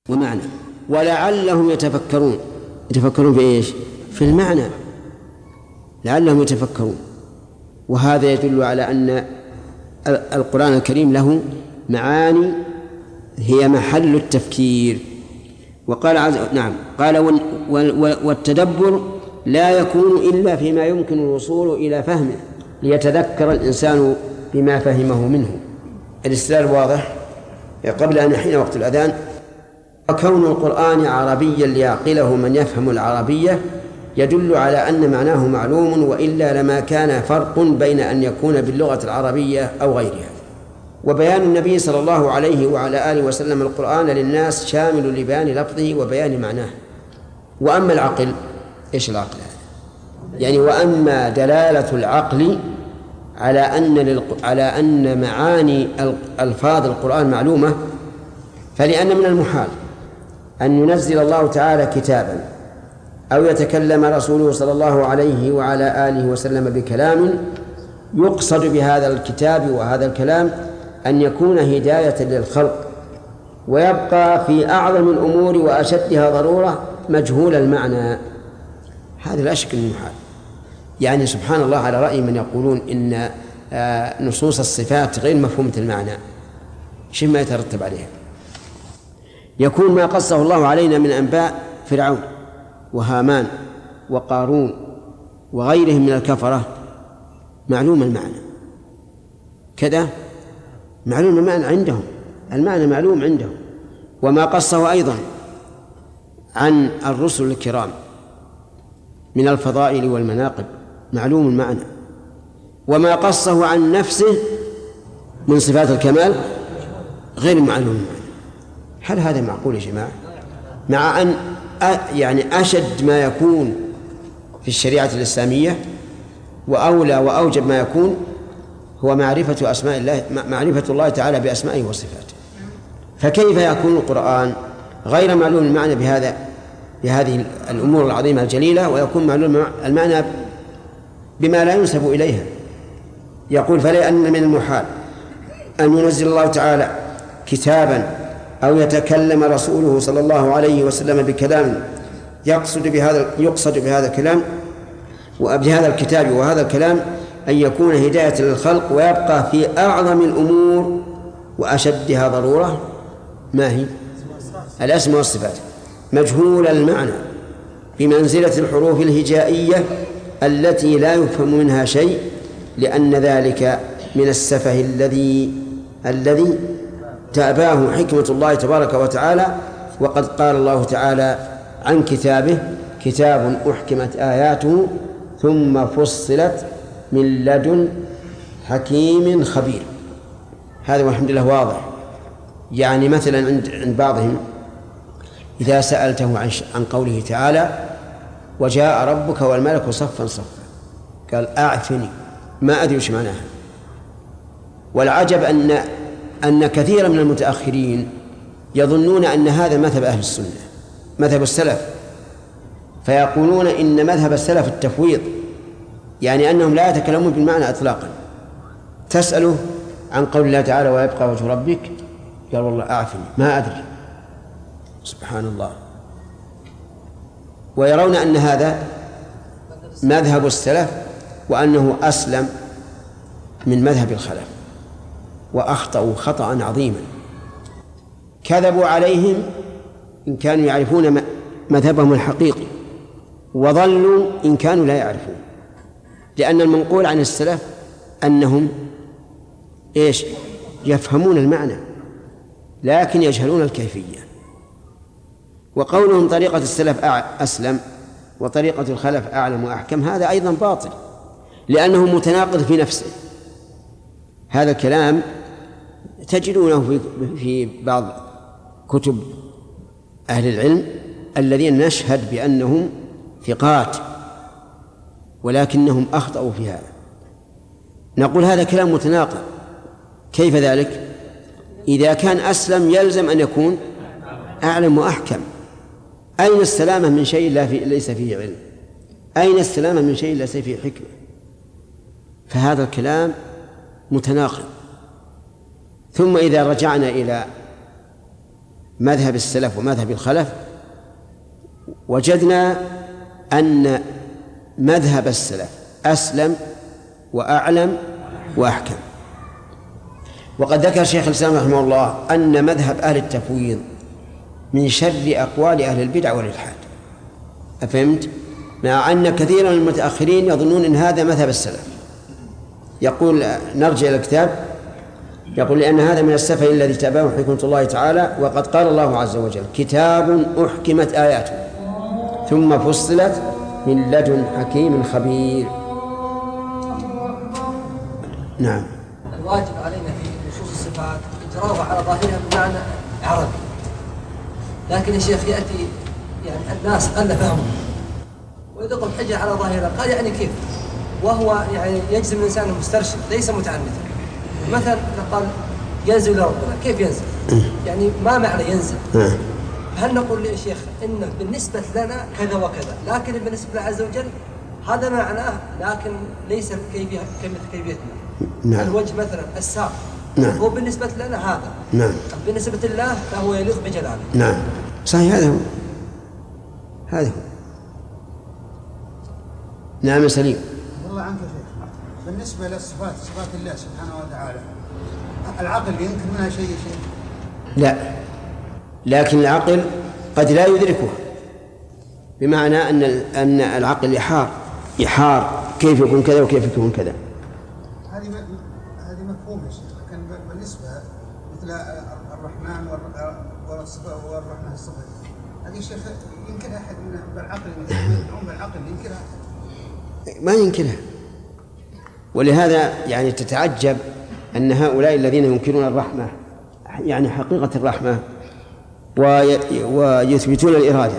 ومعنى. ولعلهم يتفكرون في إيش؟ في المعنى، لعلهم يتفكرون. وهذا يدل على أن القرآن الكريم له معاني هي محل التفكير. وقال قال والتدبر لا يكون إلا فيما يمكن الوصول إلى فهمه ليتذكر الإنسان بما فهمه منه. الاستدلال واضح قبل أن يحين وقت الأذان. وكون القرآن عربيا ليعقله من يفهم العربية يدل على أن معناه معلوم، وإلا لما كان فرق بين أن يكون باللغة العربية أو غيرها. وبيان النبي صلى الله عليه وعلى آله وسلم القرآن للناس شامل لبيان لفظه وبيان معناه. وأما العقل، إيش العقل هذا؟ يعني وأما دلالة العقل على أن معاني ألفاظ القرآن معلومة، فلأن من المحال أن ينزل الله تعالى كتابا أو يتكلم رسوله صلى الله عليه وعلى آله وسلم بكلام يقصد بهذا الكتاب وهذا الكلام أن يكون هداية للخلق، ويبقى في أعظم الأمور وأشدها ضرورة مجهول المعنى. هذا لا شك أنه محال. يعني سبحان الله، على رأي من يقولون إن نصوص الصفات غير مفهومة المعنى، شيء ما يترتب عليها. يكون ما قصه الله علينا من أنباء فرعون وهامان وقارون وغيرهم من الكفرة معلوم المعنى، كذا معلوم المعنى عندهم، المعنى معلوم عندهم. وما قصه أيضا عن الرسل الكرام من الفضائل والمناقب معلوم المعنى. وما قصه عن نفسه من صفات الكمال غير معلوم المعنى. هل هذا معقول يا جماعة؟ مع أن يعني أشد ما يكون في الشريعة الإسلامية وأولى وأوجب ما يكون هو معرفة أسماء الله، معرفة الله تعالى بأسمائه وصفاته. فكيف يكون القرآن غير معلوم المعنى بهذه الأمور العظيمة الجليلة، ويكون معلوم المعنى بما لا ينسب إليها؟ يقول فلأن من المحال أن ينزل الله تعالى كتابا أو يتكلم رسوله صلى الله عليه وسلم بكلام يقصد بهذا الكلام وبهذا الكتاب وهذا الكلام أن يكون هداية للخلق، ويبقى في أعظم الأمور وأشدها ضرورة ما هي؟ الأسماء والصفات مجهول المعنى بمنزلة الحروف الهجائية التي لا يفهم منها شيء، لأن ذلك من السفه الذي تأباه حكمة الله تبارك وتعالى. وقد قال الله تعالى عن كتابه كتاب أحكمت آياته ثم فصلت من لدن حكيم خبير. هذا والحمد لله واضح. يعني مثلا عند بعضهم إذا سألته عن قوله تعالى وجاء ربك والملك صفا صفا، قال أعفني، ما أدري وش معناها. والعجب أن كثيرا من المتأخرين يظنون أن هذا مذهب أهل السنة، مذهب السلف، فيقولون إن مذهب السلف التفويض، يعني أنهم لا يتكلمون بالمعنى إطلاقا. تسأله عن قول الله تعالى ويبقى وجه ربك، قال والله أعفني ما أدري. سبحان الله. ويرون أن هذا مذهب السلف وأنه أسلم من مذهب الخلف، وأخطأوا خطأ عظيما. كذبوا عليهم إن كانوا يعرفون مذهبهم الحقيقي، وضلوا إن كانوا لا يعرفون. لأن المنقول عن السلف أنهم يفهمون المعنى لكن يجهلون الكيفية. وقولهم طريقة السلف أسلم وطريقة الخلف أعلم وأحكم هذا أيضا باطل، لأنه متناقض في نفسه. هذا الكلام تجدونه في بعض كتب أهل العلم الذين نشهد بأنهم ثقات، ولكنهم أخطأوا في هذا. نقول هذا كلام متناقض. كيف ذلك؟ إذا كان أسلم يلزم أن يكون أعلم وأحكم. أين السلامة من شيء ليس فيه علم؟ أين السلامة من شيء ليس فيه حكمة؟ فهذا الكلام متناقض. ثم إذا رجعنا إلى مذهب السلف ومذهب الخلف وجدنا أن مذهب السلف أسلم وأعلم وأحكم. وقد ذكر شيخ الإسلام رحمه الله أن مذهب أهل التفويض من شر أقوال أهل البدع والإلحاد. أفهمت؟ مع أن كثيرا من المتأخرين يظنون أن هذا مذهب السلف. يقول نرجع إلى الكتاب، يقول لأن هذا من السفه الذي تابعه حكمة الله تعالى، وقد قال الله عز وجل: كتاب أحكمت آياته ثم فصلت من لدن حكيم خبير. نعم. الواجب علينا في نصوص الصفات إجراءها على ظاهرها بمعنى عربي، لكن الشيخ يأتي يعني الناس قل فهمه ويدق الحجة على ظاهرها، قال يعني كيف؟ وهو يعني يجزم الإنسان مسترشد ليس متعنتا. مثلا قال ينزل لربنا، كيف ينزل؟ يعني ما معنى ينزل؟ هل نقول للشيخ إنه بالنسبة لنا كذا وكذا، لكن بالنسبة لله عز وجل هذا معناه، لكن ليس كيفيتنا. نعم. الوجه مثلا الساق، نعم. هو بالنسبة لنا هذا، نعم. بالنسبة لله فهو يليق بجلاله. نعم صحيح، هذا هو، هذا هو. نعم سليم. والله عنك يا شيخ، بالنسبة للصفات، صفات الله سبحانه وتعالى، العقل ينكر منها شيء؟ لا، لكن العقل قد لا يدركه، بمعنى أن العقل يحار كيف يكون كذا وكيف يكون كذا. هذه مفهوم يا شيخ، لكن بالنسبة مثل الرحمن والرحمن الصفات، هذه الشيخ ينكرها أحد بالعقل، بالعقل ينكرها؟ ما ينكرها. ولهذا يعني تتعجب أن هؤلاء الذين ينكرون الرحمة، يعني حقيقة الرحمة، ويثبتون الإرادة،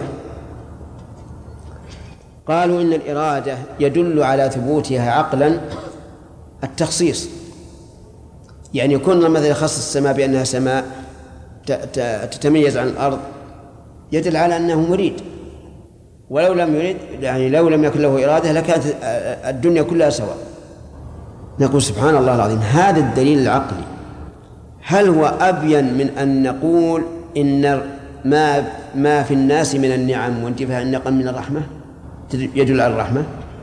قالوا إن الإرادة يدل على ثبوتها عقلا التخصيص. يعني يكون الله مثلا خص السماء بأنها سماء تتميز عن الأرض، يدل على أنه مريد، ولو لم يرد، يعني لو لم يكن له إرادة لكانت الدنيا كلها سواء. نقول سبحان الله العظيم، هذا الدليل العقلي هل هو أبين من أن نقول إن ما في الناس من النعم وانتفاء النقم من الرحمة يدل على الرحمة؟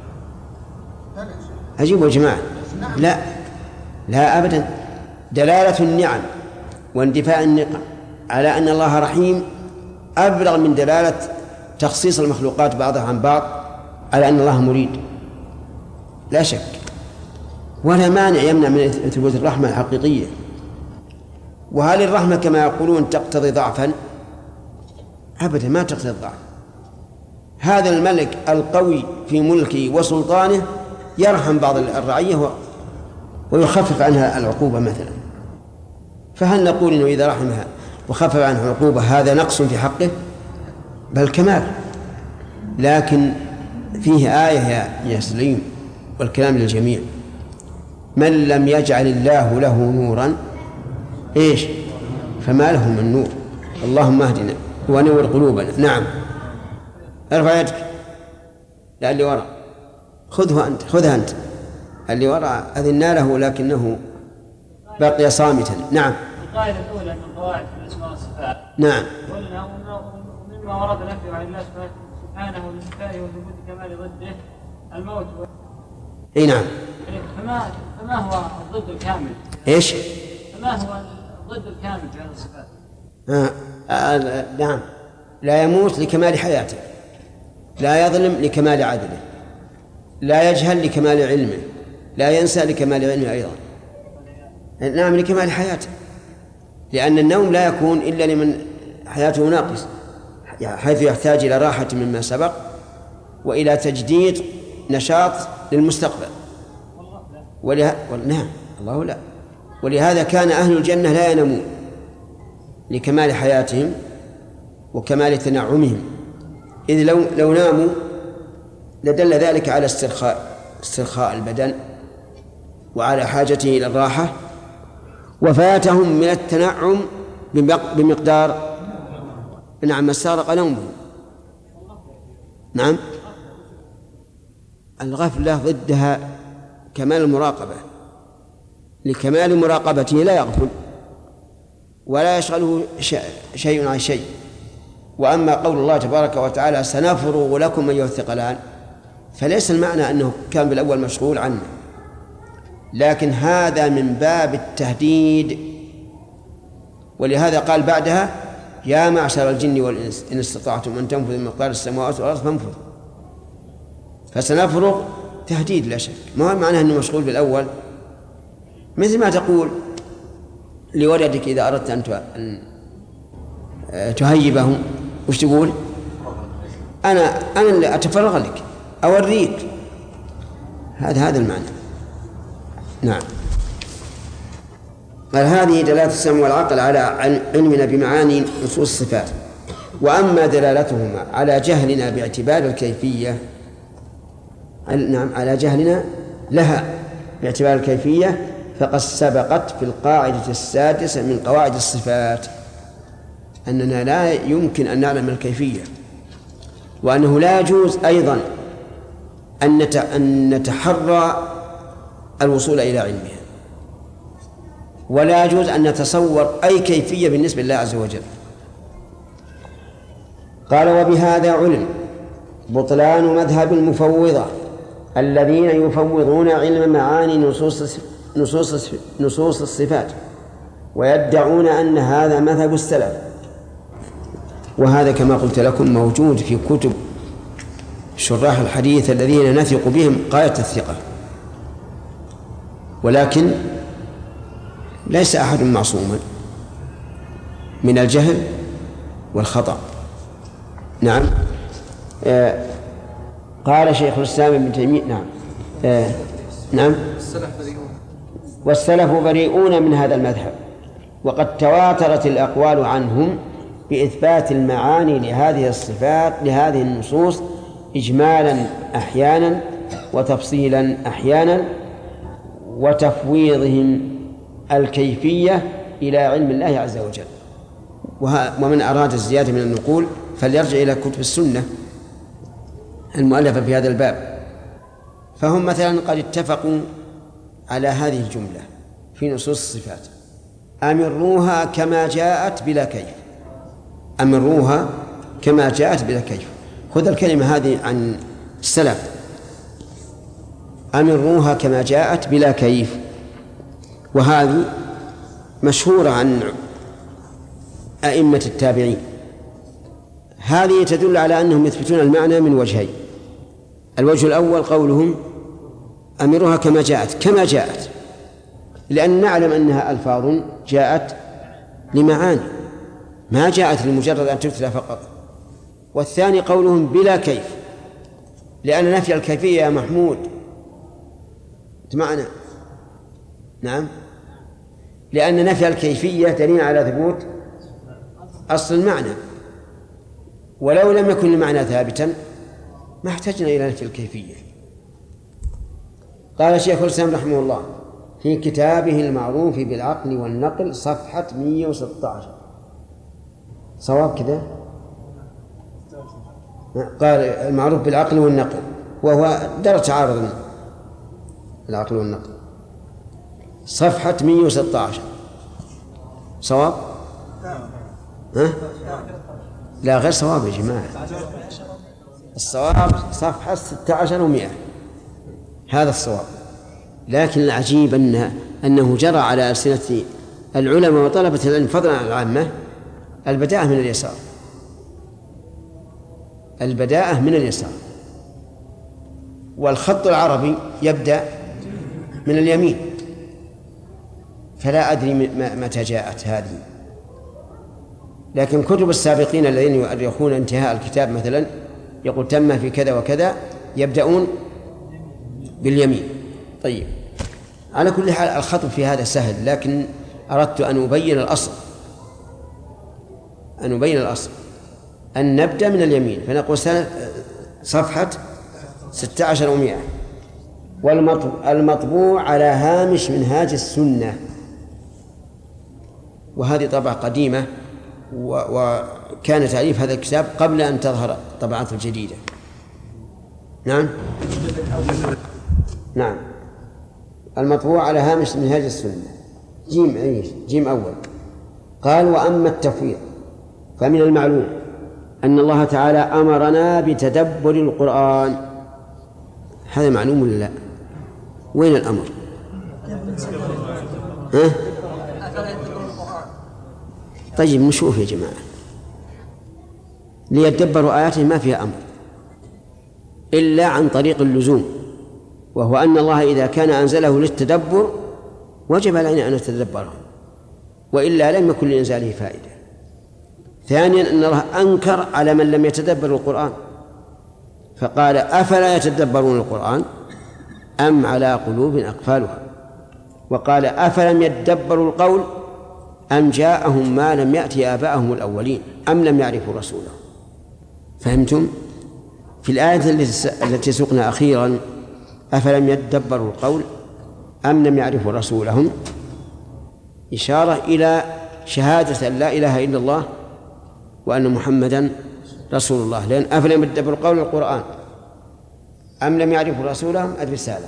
أجيبوا يا جماعة. لا أبدا. دلالة النعم واندفاع النقم على أن الله رحيم أبلغ من دلالة تخصيص المخلوقات بعضها عن بعض على أن الله مريد، لا شك. ولا مانع يمنع من ثبوت الرحمة الحقيقية. وهل الرحمة كما يقولون تقتضي ضعفا؟ أبدا ما تقتضي الضعف. هذا الملك القوي في ملكه وسلطانه يرحم بعض الرعية ويخفف عنها العقوبة مثلا، فهل نقول إنه إذا رحمها وخفف عنها العقوبة هذا نقص في حقه؟ بل كمال. لكن فيه آية يا سليم، والكلام للجميع: من لم يجعل الله له نورا إيش فما له من نور. اللهم اهدنا ونور قلوبنا. نعم. ارفع يدك. لا، اللي وراء خذها أنت. اللي وراء أذنا له لكنه بقي صامتا. نعم. القاعدة الأولى من قواعد الأسماء والصفات. نعم. قلنا ومما ورد نفيه عن الله سبحانه وتعالى وثبوت كمال ضده الموت. اي نعم. فما هو الضد الكامل؟ ايش؟ فما هو الضد الكامل في هذه الصفات؟ نعم. لا يموت لكمال حياته، لا يظلم لكمال عدله، لا يجهل لكمال علمه، لا ينسى لكمال علمه أيضا. نعم، لكمال حياته، لأن النوم لا يكون إلا لمن حياته ناقص، حيث يحتاج إلى راحة مما سبق وإلى تجديد نشاط للمستقبل. نعم، الله لا. ولهذا كان أهل الجنة لا ينامون لكمال حياتهم وكمال تنعمهم، إذ لو ناموا لدل ذلك على استرخاء البدن وعلى حاجته إلى الراحة، وفاتهم من التنعم بمقدار نعم ما استغرق نومه. نعم. الغفلة ضدها كمال المراقبة، لكمال مراقبته لا يغفل. ولا يشغله شيء عن شيء. وأما قول الله تبارك وتعالى سنفرغ لكم أيها الثقلان، فليس المعنى أنه كان بالأول مشغول عنه، لكن هذا من باب التهديد. ولهذا قال بعدها يا معشر الجن والإنس إن استطعتم أن تنفذوا من مقدار السماوات والأرض فانفذوا. فسنفرغ تهديد لا شك، ما هو معناه أنه مشغول بالأول. مثل ما تقول لولدك إذا أردت أن تهيبه وش تقول؟ أنا أتفرغ لك أوريك. هذا المعنى. نعم. قال هذه دلالة السمع والعقل على علمنا بمعاني نصوص الصفات. وأما دلالتهما على جهلنا باعتبار الكيفية، نعم، على جهلنا لها باعتبار الكيفية، فقد سبقت في القاعدة السادسة من قواعد الصفات أننا لا يمكن أن نعلم الكيفية، وأنه لا يجوز أيضا أن نتحرى الوصول إلى علمها، ولا يجوز أن نتصور أي كيفية بالنسبة لله عز وجل. قال وبهذا علم بطلان مذهب المفوضة الذين يفوضون علم معاني نصوص الصفات ويدعون أن هذا مذهب السلف. وهذا كما قلت لكم موجود في كتب شراح الحديث الذين نثق بهم غاية الثقة، ولكن ليس أحد معصوما من الجهل والخطأ. نعم. قال شيخ الإسلام ابن تيمية نعم والسلف بريئون من هذا المذهب، وقد تواترت الأقوال عنهم بإثبات المعاني لهذه الصفات لهذه النصوص إجمالا أحيانا وتفصيلا أحيانا، وتفويضهم الكيفية إلى علم الله عز وجل. ومن أراد الزيادة من النقول فليرجع إلى كتب السنة المؤلفة في هذا الباب. فهم مثلا قد اتفقوا على هذه الجملة في نصوص الصفات: أمروها كما جاءت بلا كيف. أمروها كما جاءت بلا كيف. خذ الكلمة هذه عن السلف: أمروها كما جاءت بلا كيف. وهذه مشهورة عن أئمة التابعين. هذه تدل على أنهم يثبتون المعنى من وجهين: الوجه الأول قولهم أمروها كما جاءت، كما جاءت، لأن نعلم أنها ألفاظ جاءت لمعاني، ما جاءت لمجرد أن تتلى فقط. والثاني قولهم بلا كيف، لأن نفي الكيفية يا محمود معنا. نعم، لأن نفي الكيفية دليل على ثبوت أصل المعنى، ولو لم يكن المعنى ثابتا ما احتجنا إلى نفي الكيفية. قال شيخ الإسلام رحمه الله في كتابه المعروف بالعقل والنقل صفحة 116، صواب كذا؟ قال المعروف بالعقل والنقل، وهو درجة تعارض العقل والنقل، صفحة 116 صواب؟ ها؟ لا غير صواب يا جماعة، الصواب صفحة 16 و100، هذا الصواب. لكن العجيب أنه جرى على ألسنة العلماء وطلبة العلم فضلا عن العامة البداءة من اليسار، البداءة من اليسار، والخط العربي يبدأ من اليمين. فلا أدري متى جاءت هذه، لكن كتب السابقين الذين يؤرخون انتهاء الكتاب مثلا يقول تم في كذا وكذا، يبدأون باليمين. طيب، على كل حال الخطب في هذا سهل، لكن أردت أن أبين الأصل، أن نبدأ من اليمين، فنقول صفحة 16 و100. والمطبوع على هامش منهاج السنة، وهذه طبعة قديمة، وكان تأليف هذا الكتاب قبل أن تظهر طبعاته الجديدة. نعم، المطبوع على هامش منهاج السنة، جيم أول. قال وأما التفويض فمن المعلوم أن الله تعالى أمرنا بتدبر القرآن. هذا معلوم ولا لا؟ وين الأمر؟ طيب نشوف يا جماعة، ليتدبروا آياته ما فيها أمر إلا عن طريق اللزوم، وهو أن الله إذا كان أنزله للتدبر وجب علينا أن نتدبره، وإلا لم يكن لإنزاله فائدة. ثانيا أن الله أنكر على من لم يتدبر القرآن، فقال أفلا يتدبرون القرآن أم على قلوب أقفالها، وقال أفلم يتدبروا القول أم جاءهم ما لم يأتي آباءهم الأولين أم لم يعرفوا رسوله. فهمتم؟ في الآية التي سقنا أخيرا أفلم يتدبروا القول أم لم يعرفوا رسولهم إشارة إلى شهادة أن لا إله إلا الله وأن محمدا رسول الله، لأن أفلم يتدبروا قول القرآن أم لم يعرفوا رسولهم الرسالة.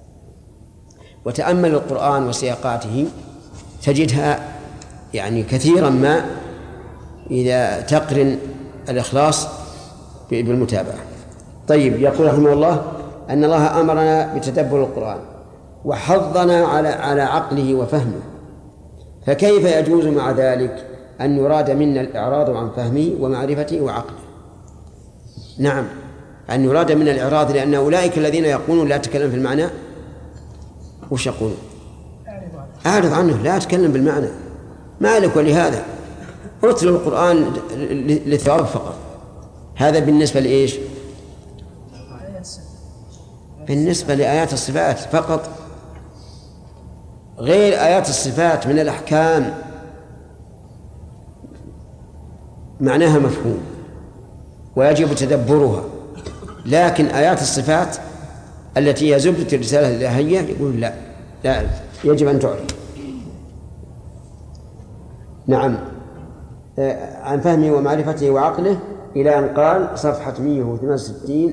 وتأمل القرآن وسياقاته تجدها يعني كثيرا ما إذا تقرن الإخلاص بالمتابعة. طيب، يقول رحمه الله أن الله أمرنا بتدبر القرآن وحضنا على عقله وفهمه، فكيف يجوز مع ذلك أن يراد منا الإعراض عن فهمه ومعرفته وعقله؟ نعم، أن يراد منا الإعراض، لأن أولئك الذين يقولون لا تكلم في المعنى وش يقولون؟ أعرض عنه، لا أتكلم بالمعنى، ما لك ولهذا أتلو القرآن للثواب فقط. هذا بالنسبة لإيش؟ بالنسبة لآيات الصفات فقط، غير آيات الصفات من الأحكام معناها مفهوم ويجب تدبرها، لكن آيات الصفات التي هي زبدة الرسالة الإلهية يقول لا يجب أن تعرف. نعم، عن فهمه ومعرفته وعقله إلى أن قال صفحة 168.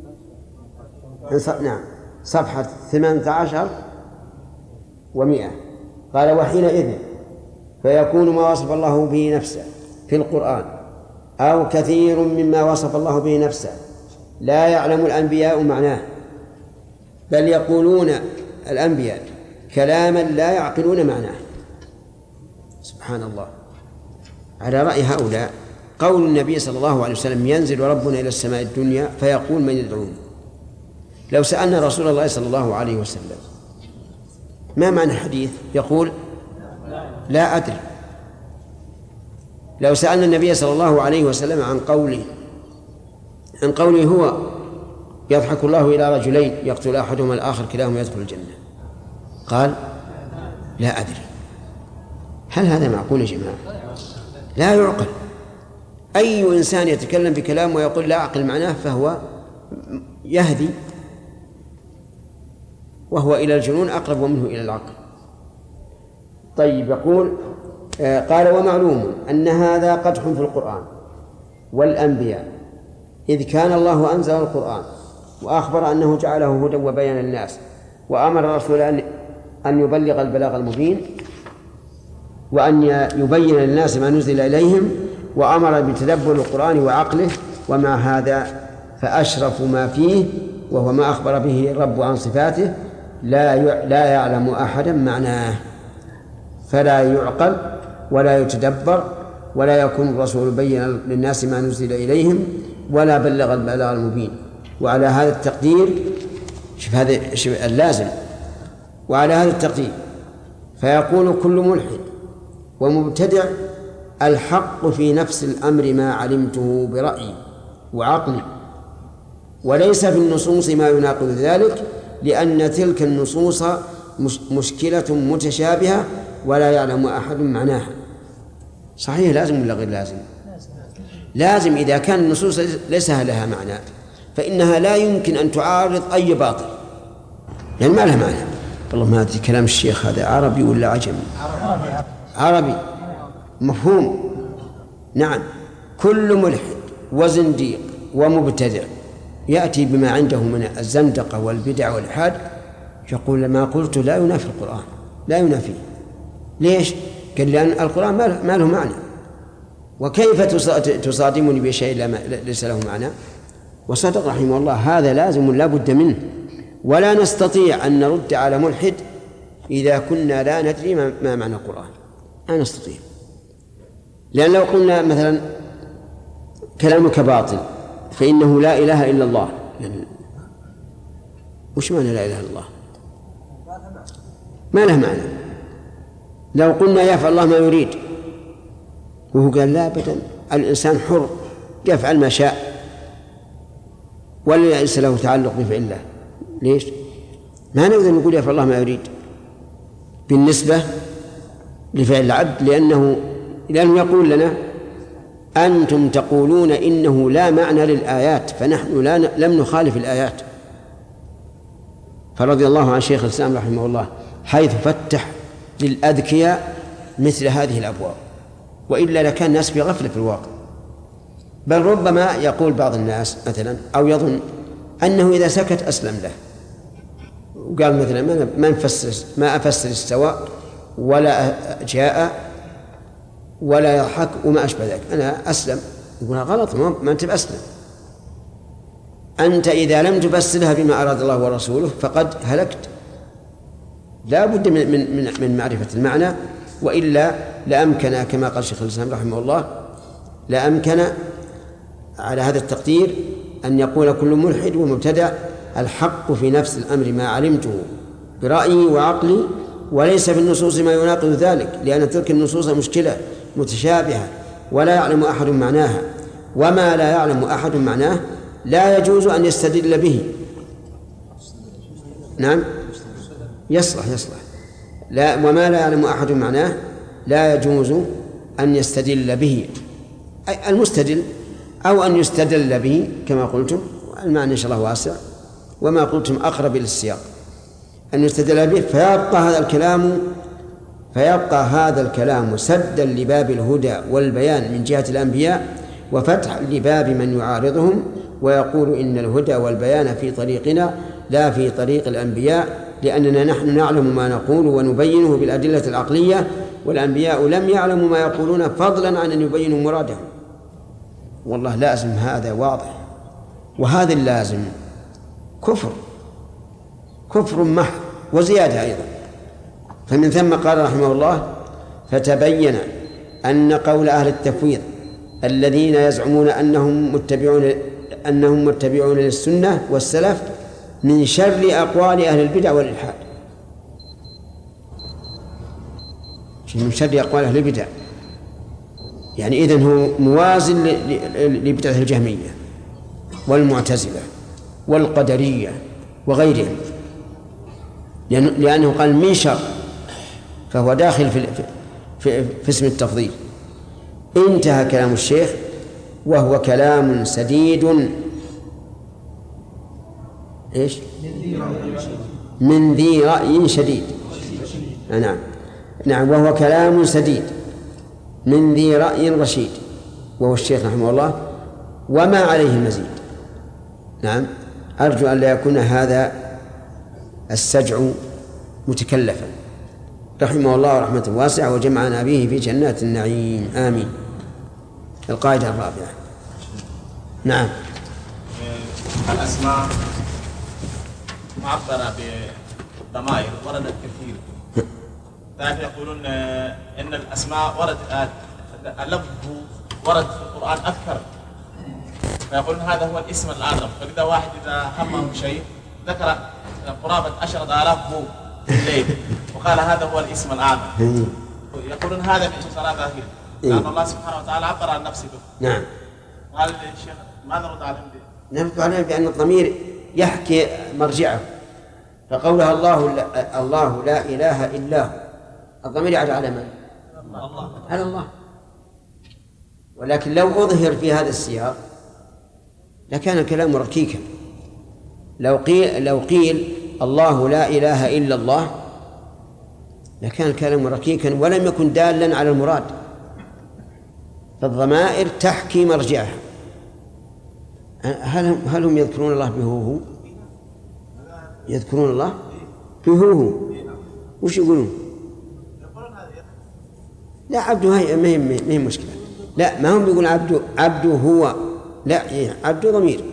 نعم، صفحة 18 و100. قال وحينئذ فيكون ما وصف الله به نفسه في القرآن أو كثير مما وصف الله به نفسه لا يعلم الأنبياء معناه، بل يقولون الأنبياء كلاما لا يعقلون معناه. سبحان الله، على رأي هؤلاء قول النبي صلى الله عليه وسلم ينزل ربنا إلى السماء الدنيا فيقول من يدعون. لو سألنا رسول الله صلى الله عليه وسلم ما معنى الحديث يقول لا أدري. لو سألنا النبي صلى الله عليه وسلم عن قوله هو يضحك الله إلى رجلين يقتل أحدهما الآخر كلاهما يدخل الجنة، قال لا أدري. هل هذا معقول يا جماعة؟ لا يعقل. أي إنسان يتكلم بكلام ويقول لا أعقل معناه فهو يهدي، وهو إلى الجنون أقرب منه إلى العقل. طيب، يقول قال ومعلوم أن هذا قدح في القرآن والأنبياء، إذ كان الله أنزل القرآن وأخبر أنه جعله هدى وبيان للناس، وأمر الرسول أن يبلغ البلاغ المبين وأن يبين للناس ما نزل إليهم، وأمر بتدبر القرآن وعقله. ومع هذا فأشرف ما فيه وهو ما أخبر به الرب عن صفاته لا يعلم أحدا معناه، فلا يعقل ولا يتدبر ولا يكون الرسول بين للناس ما نزل إليهم ولا بلغ البلاغ المبين. وعلى هذا التقدير شوف اللازم، وعلى هذا التقدير فيقول كل ملحد ومبتدع الحق في نفس الأمر ما علمته برأيي وعقلي، وليس في النصوص ما يناقض ذلك، لأن تلك النصوص مشكلة متشابهة ولا يعلم أحد معناها. صحيح لازم ولا غير لازم؟ لازم. إذا كان النصوص ليس لها معنى فإنها لا يمكن أن تعارض أي باطل، يعني ما لها معنى. والله ما أدري كلام الشيخ هذا عربي ولا عجمي؟ عربي مفهوم. نعم، كل ملحد وزنديق ومبتدع يأتي بما عنده من الزندقة والبدع والإلحاد يقول ما قلت لا ينافي القرآن، لا ينافيه. ليش؟ قال لأن القرآن ما له معنى، وكيف تصادمني بشيء ليس له معنى؟ وصدق رحمه الله، هذا لازم لا بد منه، ولا نستطيع أن نرد على ملحد إذا كنا لا ندري ما معنى القرآن، لا نستطيع. لأن لو قلنا مثلا كلامك باطل فإنه لا إله إلا الله، يعني وش معنى لا إله إلا الله؟ ما له معنى. لو قلنا يفعل الله ما يريد وهو قال لا أبدا، الإنسان حر يفعل ما شاء ولا ليس له تعلق بفعل الله، ليش؟ ما نقدر نقول يفعل الله ما يريد بالنسبة لفعل العبد، لأنه يقول لنا أنتم تقولون إنه لا معنى للآيات، فنحن لم نخالف الآيات. فرضي الله عن شيخ الإسلام رحمه الله حيث فتح للأذكياء مثل هذه الأبواب، وإلا لكان الناس في غفلة في الواقع. بل ربما يقول بعض الناس مثلا أو يظن أنه إذا سكت أسلم له، وقال مثلا ما أفسر السواء ولا جاء ولا يضحك وما أشبه ذلك، أنا أسلم. يقول غلط، ما أنت بأسلم. أنت إذا لم تفسرها بما أراد الله ورسوله فقد هلكت. لا بد من معرفة المعنى، وإلا لأمكن كما قال شيخ الإسلام رحمه الله لأمكن على هذا التقدير أن يقول كل ملحد ومبتدع الحق في نفس الأمر ما علمته برأيي وعقلي، وليس في النصوص ما يناقض ذلك، لأن تلك النصوص مشكلة متشابهة ولا يعلم أحد معناها، وما لا يعلم أحد معناه لا يجوز أن يستدل به. نعم يصلح لا، وما لا يعلم أحد معناه لا يجوز أن يستدل به، أي المستدل، أو أن يستدل به كما قلتم، المعنى إن شاء الله واسع، وما قلتم أقرب إلى السياق، أن يستدل به فيبقى هذا الكلام سدا لباب الهدى والبيان من جهة الأنبياء، وفتح لباب من يعارضهم ويقول إن الهدى والبيان في طريقنا لا في طريق الأنبياء، لأننا نحن نعلم ما نقول ونبينه بالأدلة العقلية، والأنبياء لم يعلموا ما يقولون فضلا عن أن يبينوا مرادهم. والله لازم هذا واضح، وهذا اللازم كفر محض وزيادة أيضا. فمن ثم قال رحمه الله فتبين أن قول أهل التفويض الذين يزعمون أنهم متبعون للسنة والسلف من شر أقوال أهل البدع والإلحاد، من شر أقوال أهل البدع، يعني إذن هو موازن لبدعة الجهمية والمعتزلة والقدرية وغيرهم، لأنه قال من شر، فهو داخل في اسم التفضيل. انتهى كلام الشيخ، وهو كلام سديد إيش؟ من ذي رأي شديد. نعم وهو كلام سديد من ذي رأي رشيد، وهو الشيخ رحمه الله، وما عليه المزيد. نعم أرجو أن لا يكون هذا السجع متكلفا، رحمه الله رحمة واسعة وجمعنا به في جنات النعيم، آمين. القاعدة الرابعة. نعم الأسماء معبرة بضمائر وردت كثير، تعرف يقولون إن الأسماء ورد اللفظ ورد في القرآن أكثر، فيقولون هذا هو الاسم الأعظم. فإذا واحد إذا همه شيء ذكر قرابة 10,000 بو في الليل وقال هذا هو الاسم الأعظم، يقولون هذا من اعتراض ظاهري، لأن الله سبحانه وتعالى عبر عن نفسه به. نعم. قال الشيخ ما نرد عليهم به؟ نرد عليهم بأن الضمير يحكي مرجعه، فقولها الله لا إله إلا هو، الضمير يعود على من؟ على الله. ولكن لو أظهر في هذا السياق لكان الكلام ركيكا. لو قيل الله لا إله إلا الله لكان الكلام ركيكا ولم يكن دالا على المراد، فالضمائر تحكي مرجعها. هل هم يذكرون الله بهوه؟ يذكرون الله بهوه. وش يقولون؟ لا عبده هي ما هي مشكلة. لا ما هم بيقول عبده هو، لا عبده ضمير.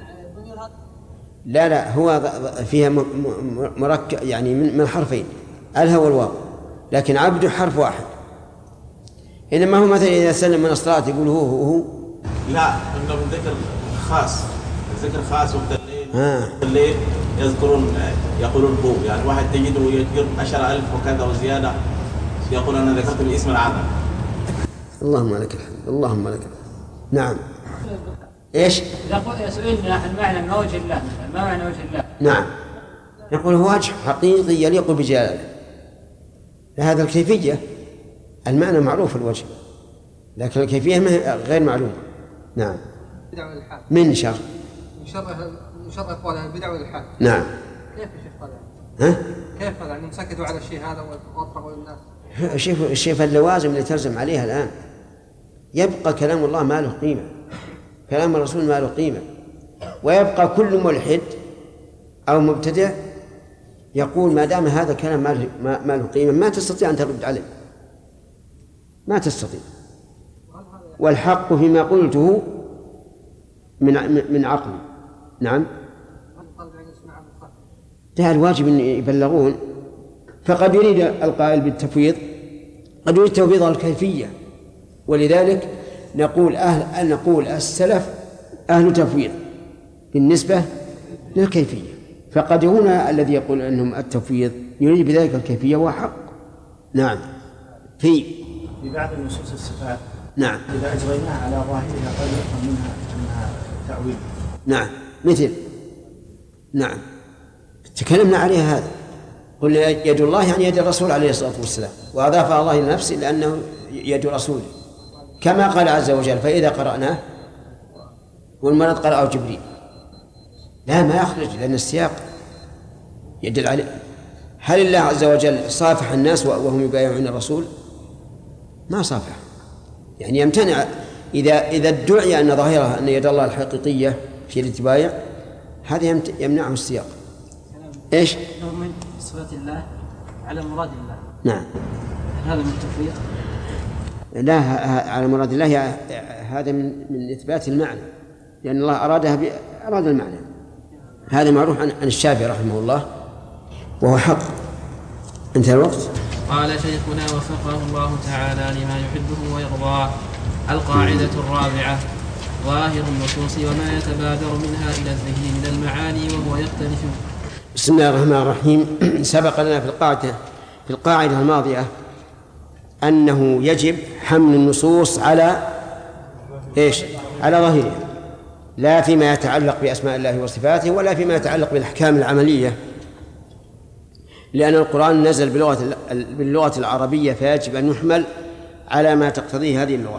لا هو فيها مركب يعني من حرفين، الهاء والواو، لكن عبده حرف واحد. إنما هو مثلا إذا سلم من الصلاة يقول هو لا، إنه من ذكر خاص، الذكر خاص الليل يذكرون يقولون هو، يعني واحد تجده يذكر 10,000 وكذا وزيادة يقول أنا ذكرت الاسم العظيم. اللهم لك الحمد، اللهم لك الحمد. نعم. إيش؟ إذا سئلنا عن معنى وجه الله، ما معنى وجه الله؟ نعم، يقول هو وجه حقيقي يليق بجلاله. لهذا الكيفية، المعنى معروف الوجه، لكن الكيفية غير معلومة. نعم. من شر أقوال البدع والإلحاد. نعم. كيف يا شيخ ها؟ كيف هذا يعني سكتوا على الشيء هذا وأطرقوا للناس؟ الشيء اللوازم اللي تلزم عليها الآن، يبقى كلام الله ما له قيمة، كلام الرسول ما له قيمة، ويبقى كل ملحد أو مبتدع يقول ما دام هذا الكلام ما له قيمة ما تستطيع أن ترد عليه، ما تستطيع. والحق فيما قلته من عقل. نعم. ده الواجب أن يبلغون. فقد يريد القائل بالتفويض، قد يريد تفويض الكيفية، ولذلك نقول السلف أهل تفويض بالنسبة للكيفية. فقد هنا الذي يقول أنهم التفويض يريد بذلك الكيفية وحق. نعم. في بعض النصوص الصفات نعم إذا أجريناها على ظاهرها قد يفهم منها أنها تأويل. نعم مثل نعم تكلمنا عليها هذا، قلنا يد الله يعني يد الرسول عليه الصلاة والسلام، وأضافها الله إلى نفسه لأنه يد رسوله، كما قال عز وجل فإذا قرأناه والمرض قرأه جبريل. لا ما يخرج لأن السياق يدل عليه. هل الله عز وجل صافح الناس وهم يبايعون الرسول؟ ما صافح، يعني يمتنع إذا ادعي أن ظاهرها أن يد الله الحقيقية في الاتباع، هذا يمنعه السياق. إيش؟ من صفات الله على مراد الله. نعم. هذا من التفويض؟ لا، على مراد الله هذا من إثبات المعنى، لأن الله أراد المعنى. هذا معروف عن الشافعي رحمه الله وهو حق. انتهى الوقت. قال شيخنا وفقه الله تعالى لما يحبه ويرضاه: القاعدة الرابعة: ظاهر النصوص وما يتبادر منها إلى الذهن من المعاني وهو يختلف. بسم الله الرحمن الرحيم. سبق لنا في القاعدة الماضية أنه يجب حمل النصوص على إيش؟ على ظاهرها، لا فيما يتعلق بأسماء الله وصفاته ولا فيما يتعلق بالأحكام العملية، لأن القرآن نزل باللغة العربية فيجب أن يحمل على ما تقتضيه هذه اللغة.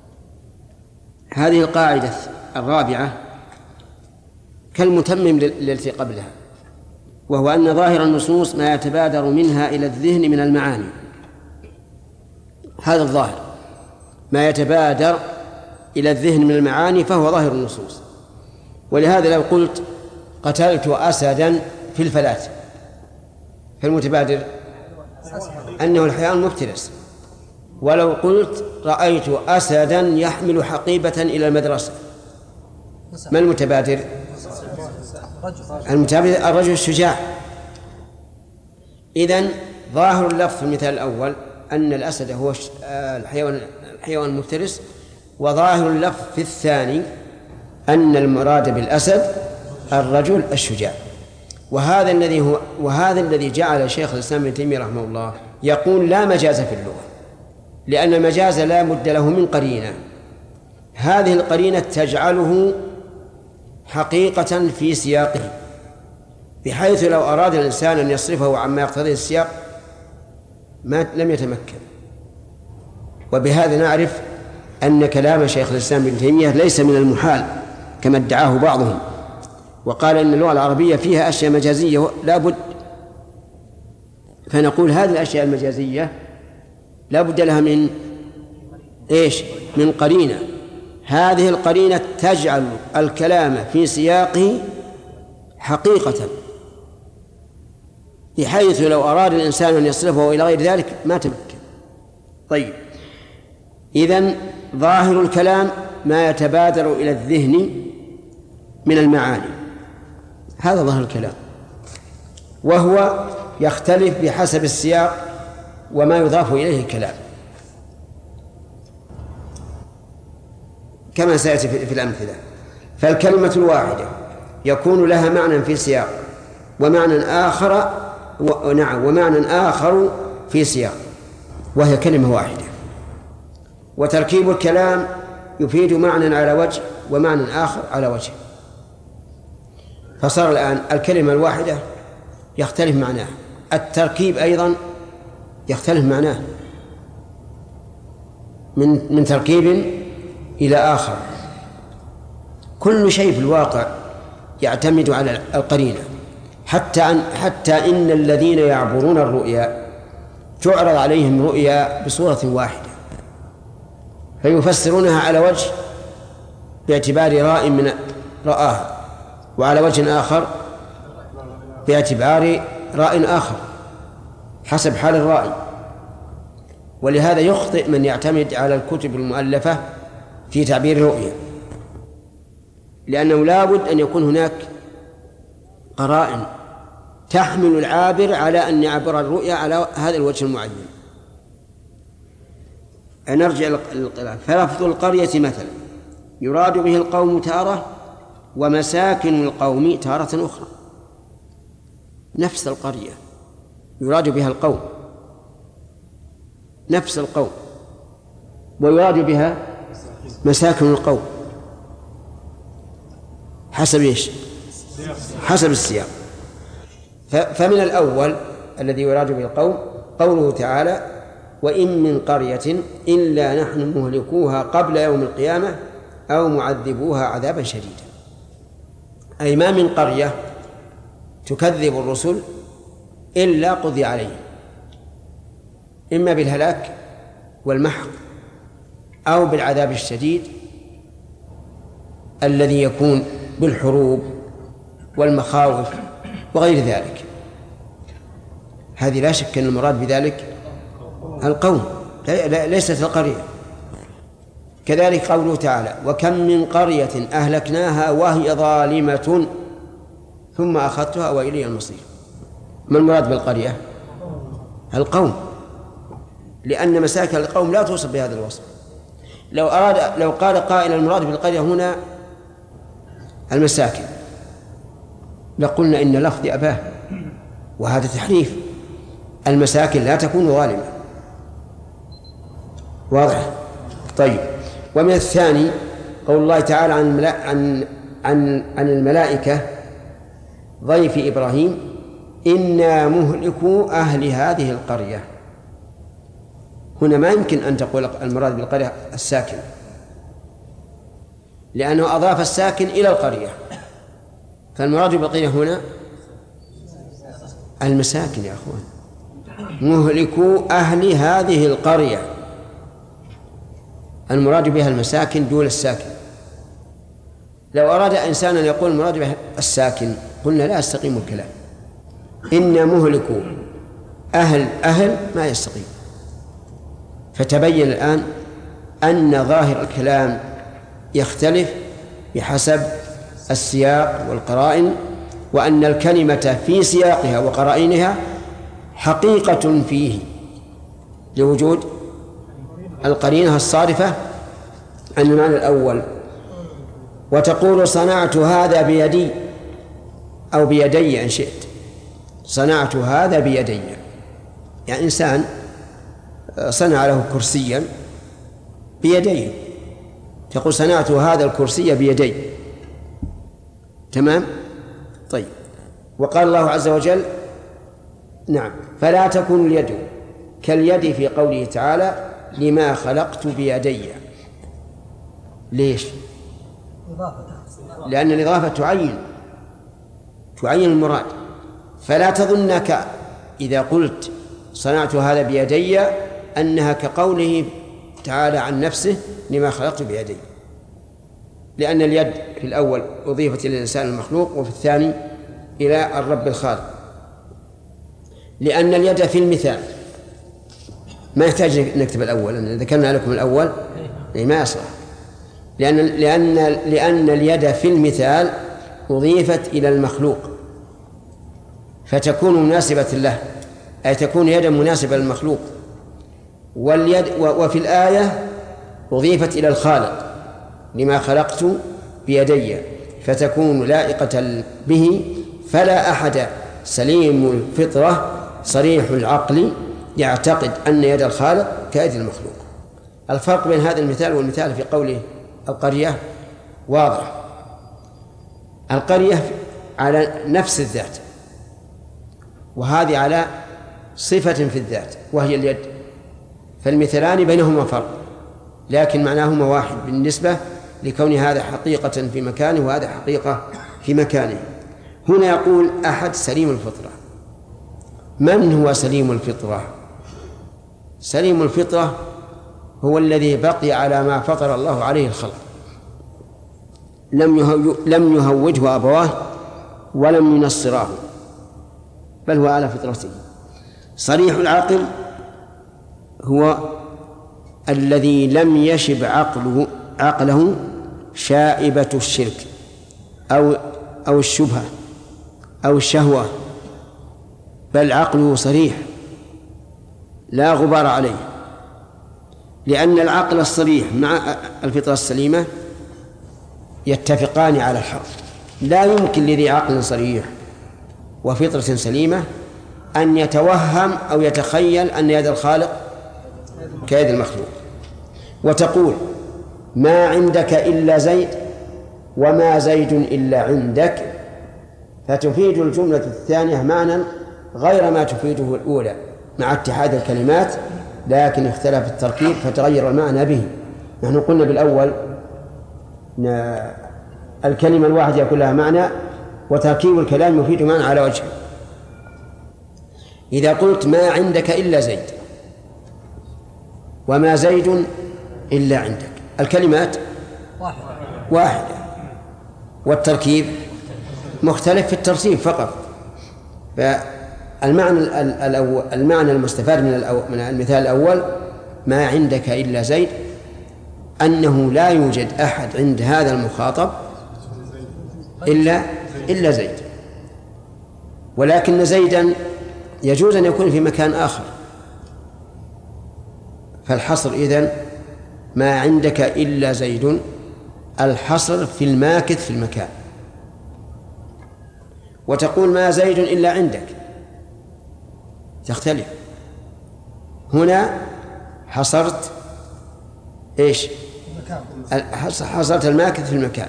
هذه القاعدة الرابعة كالمتمم للتي قبلها، وهو أن ظاهر النصوص ما يتبادر منها إلى الذهن من المعاني. هذا الظاهر ما يتبادر إلى الذهن من المعاني فهو ظاهر النصوص. ولهذا لو قلت قتلت أسدا في الفلاة، فالمتبادر أنه الحيوان المفترس. ولو قلت رأيت أسدا يحمل حقيبة إلى المدرسة، ما المتبادر؟ المتبادر الرجل الشجاع. إذن ظاهر اللفظ في المثال الأول أن الأسد هو الحيوان المفترس، وظاهر اللفظ في الثاني أن المراد بالأسد الرجل الشجاع. وهذا الذي جعل شيخ الإسلام ابن تيمية رحمه الله يقول لا مجاز في اللغة، لأن المجاز لا بد له من قرينة، هذه القرينة تجعله حقيقة في سياقه، بحيث لو أراد الإنسان أن يصرفه عما يقتضيه السياق لم يتمكن. وبهذا نعرف أن كلام شيخ الإسلام ابن تيمية ليس من المحال كما ادعاه بعضهم، وقال إن اللغة العربية فيها أشياء مجازية لا بد. فنقول هذه الأشياء المجازية لا بد لها من إيش؟ من قرينة. هذه القرينة تجعل الكلام في سياقه حقيقة، بحيث لو أراد الإنسان أن يصرفه إلى غير ذلك ما تمكن. طيب، إذن ظاهر الكلام ما يتبادر إلى الذهن من المعاني، هذا ظاهر الكلام، وهو يختلف بحسب السياق وما يضاف إليه الكلام، كما سيأتي في الأمثلة. فالكلمة الواحدة يكون لها معنى في سياق ومعنى آخر ومعنى آخر في سياق، وهي كلمة واحدة. وتركيب الكلام يفيد معنى على وجه ومعنى آخر على وجه. فصار الآن الكلمة الواحدة يختلف معناه، التركيب أيضا يختلف معناه من تركيب إلى آخر. كل شيء في الواقع يعتمد على القرينة، حتى إن الذين يعبرون الرؤيا تعرض عليهم رؤيا بصورة واحدة فيفسرونها على وجه باعتبار راء من رآها، وعلى وجه آخر باعتبار راء آخر حسب حال الرائي. ولهذا يخطئ من يعتمد على الكتب المؤلفة في تعبير الرؤيا، لأنه لا بد أن يكون هناك قرائن تحمل العابر على أن يعبر الرؤيا على هذا الوجه المعين. نرجع للقراءة. فلفظ القرية مثلا يراد به القوم تارة ومساكن القوم تارة أخرى. نفس القرية يراد بها القوم، نفس القوم، ويراد بها مساكن القوم حسب إيش؟ حسب السياق. فمن الأول الذي يراد به القوم قوله تعالى: وإن من قرية إلا نحن مهلكوها قبل يوم القيامة أو معذبوها عذابا شديدا. أي ما من قرية تكذب الرسل إلا قضي عليهم، إما بالهلاك والمحق أو بالعذاب الشديد الذي يكون بالحروب والمخاوف وغير ذلك. هذه لا شك أن المراد بذلك القوم ليست القرية. كذلك قوله تعالى: وكم من قرية أهلكناها وهي ظالمة ثم أخذتها وإلي المصير. ما المراد بالقرية؟ القوم، لأن مساكن القوم لا توصف بهذا الوصف. لو قال قائل المراد بالقرية هنا المساكن لقلنا إن لفظ أباه، وهذا تحريف. المساكن لا تكون ظالمة. واضح؟ طيب. ومن الثاني قول الله تعالى عن الملائكة ضيف إبراهيم: إنا مهلكو أهل هذه القرية. هنا ما يمكن أن تقول المراد بالقرية الساكن، لأنه أضاف الساكن إلى القرية، فالمراد بالقرية هنا المساكن. يا أخوان، مهلكو أهل هذه القرية، المراد بها المساكن دون الساكن. لو أراد إنسان أن يقول المراد بها الساكن قلنا لا يستقيم الكلام. إن مهلكو أهل ما يستقيم. فتبين الآن أن ظاهر الكلام يختلف بحسب السياق والقرائن، وأن الكلمة في سياقها وقرائنها حقيقة فيه لوجود القرينة الصارفة عن المعنى الأول. وتقول: صنعت هذا بيدي أو بيدي إن شئت. صنعت هذا بيدي، يعني إنسان صنع له كرسيا بيديه، تقول: صنعت هذا الكرسي بيدي. تمام؟ طيب. وقال الله عز وجل: نعم، فلا تكن اليد كاليد في قوله تعالى: لما خلقت بيدي. ليش؟ لأن الإضافة تعين المراد. فلا تظنك إذا قلت صنعت هذا بيدي أنها كقوله تعالى عن نفسه: لما خلقت بيدي، لأن اليد في الأول أضيفت إلى الإنسان المخلوق، وفي الثاني إلى الرب الخالق. لأن اليد في المثال ما يحتاج نكتب الأول، أن ذكرنا لكم الأول ما يصلح، لأن اليد في المثال أضيفت إلى المخلوق فتكون مناسبة له، أي تكون يدا مناسبة للمخلوق. واليد وفي الآية أضيفت إلى الخالق لما خلقت بيدي فتكون لائقة به. فلا أحد سليم الفطرة صريح العقل يعتقد أن يد الخالق كيد المخلوق. الفرق بين هذا المثال والمثال في قوله القرية واضح. القرية على نفس الذات، وهذه على صفة في الذات وهي اليد، فالمثلان بينهما فرق لكن معناهما واحد بالنسبة لكون هذا حقيقة في مكانه وهذا حقيقة في مكانه. هنا يقول أحد سليم الفطرة. من هو سليم الفطرة؟ سليم الفطرة هو الذي بقي على ما فطر الله عليه الخلق، لم يهوجه أبواه ولم ينصراه، بل هو على فطرته. صريح العقل هو الذي لم يشب عقله شائبة الشرك أو الشبهة أو الشهوة، بل عقله صريح لا غبار عليه، لأن العقل الصريح مع الفطرة السليمة يتفقان على الحق. لا يمكن لذي عقل صريح وفطرة سليمة أن يتوهم أو يتخيل أن يد الخالق كيد المخلوق. وتقول ما عندك إلا زيد وما زيد إلا عندك، فتفيد الجملة الثانية معنى غير ما تفيده الأولى مع اتحاد الكلمات، لكن اختلف التركيب فتغير المعنى به. نحن قلنا بالأول الكلمة الواحدة يكون لها معنى وتركيب الكلام يفيد معنى على وجه. إذا قلت ما عندك إلا زيد وما زيد إلا عندك، الكلمات واحدة والتركيب مختلف في الترتيب فقط. المعنى المستفاد من المثال الأول ما عندك إلا زيد أنه لا يوجد أحد عند هذا المخاطب إلا زيد، ولكن زيدا يجوز أن يكون في مكان آخر. فالحصر إذن ما عندك إلا زيد، الحصر في الماكث في المكان. وتقول ما زيد إلا عندك، تختلف. هنا حصرت إيش؟ حصرت الماكث في المكان.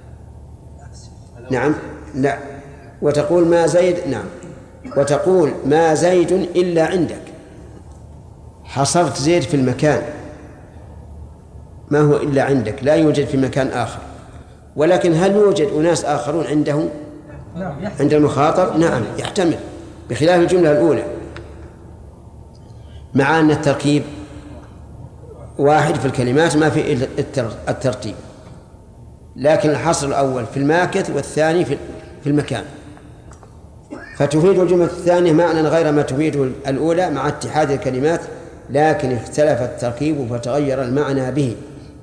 نعم لا. وتقول ما زيد، نعم، وتقول ما زيد إلا عندك، حصرت زيد في المكان، ما هو إلا عندك، لا يوجد في مكان آخر. ولكن هل يوجد أناس آخرون عنده عند المخاطب؟ نعم يحتمل، بخلاف الجملة الأولى، مع أن التركيب واحد في الكلمات ما في الترتيب، لكن الحصر الأول في الماكث والثاني في المكان. فتفيد الجملة الثانية معنى غير ما تفيده الأولى مع اتحاد الكلمات، لكن اختلف التركيب فتغير المعنى به.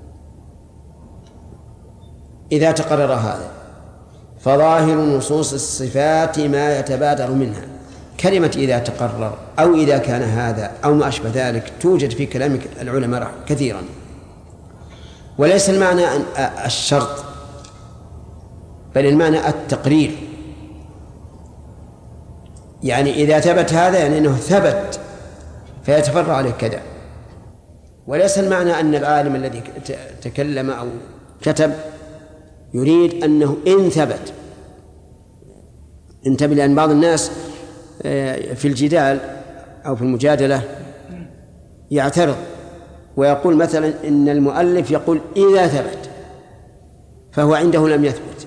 إذا تقرر هذا فظاهر نصوص الصفات ما يتبادر منها. كلمة إذا تقرر أو إذا كان هذا أو ما أشبه ذلك توجد في كلام العلماء كثيرا، وليس المعنى الشرط، بل المعنى التقرير. يعني إذا ثبت هذا يعني أنه ثبت فيتفرع عليه كذا، وليس المعنى أن العالم الذي تكلم أو كتب يريد أنه إن ثبت. انتبه، لأن بعض الناس في الجدال أو في المجادلة يعترض ويقول مثلا إن المؤلف يقول إذا ثبت، فهو عنده لم يثبت،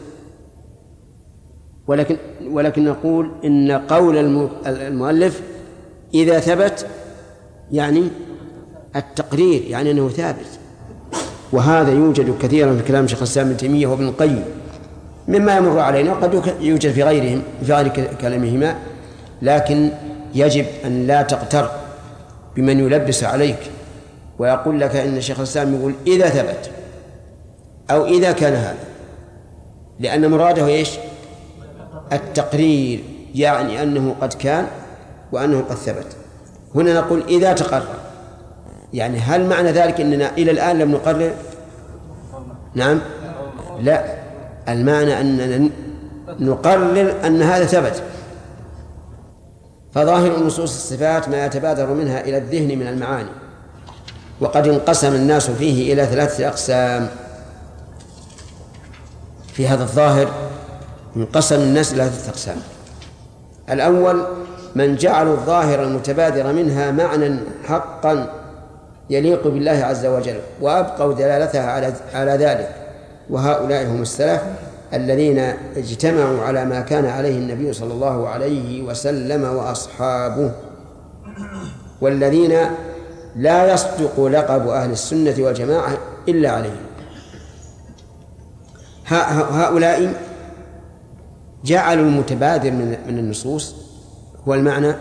ولكن نقول إن قول المؤلف إذا ثبت يعني التقرير، يعني أنه ثابت. وهذا يوجد كثيرا في كلام شيخ الإسلام ابن تيمية وابن القيم مما يمر علينا، وقد يوجد في غير كلامهما، لكن يجب أن لا تغتر بمن يلبس عليك ويقول لك إن شيخ الإسلام يقول إذا ثبت أو إذا كان هذا، لأن مراده إيش؟ التقرير، يعني أنه قد كان وأنه قد ثبت. هنا نقول إذا تقرر، يعني هل معنى ذلك أننا إلى الآن لم نقرر؟ نعم، لا، المعنى أننا نقرر أن هذا ثبت. فظاهر نصوص الصفات ما يتبادر منها إلى الذهن من المعاني، وقد انقسم الناس فيه إلى 3 أقسام. في هذا الظاهر انقسم الناس إلى 3 أقسام. الأول من جعلوا الظاهر المتبادر منها معنى حقا يليق بالله عز وجل وأبقوا دلالتها على ذلك، وهؤلاء هم السلف الذين اجتمعوا على ما كان عليه النبي صلى الله عليه وسلم وأصحابه، والذين لا يصدق لقب أهل السنة والجماعة إلا عليهم. هؤلاء جعلوا المتبادر من النصوص هو المعنى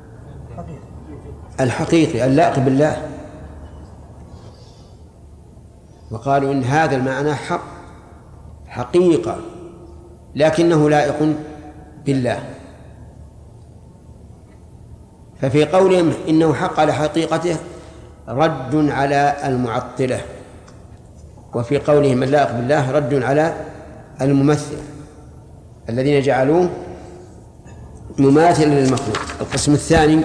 الحقيقي اللائق بالله، وقالوا إن هذا المعنى حقيقة لكنه لائق بالله. ففي قولهم إنه حق على حقيقته رد على المعطلة، وفي قولهم اللائق بالله رد على الممثل الذين جعلوه مماثلا للمخلوق. القسم الثاني،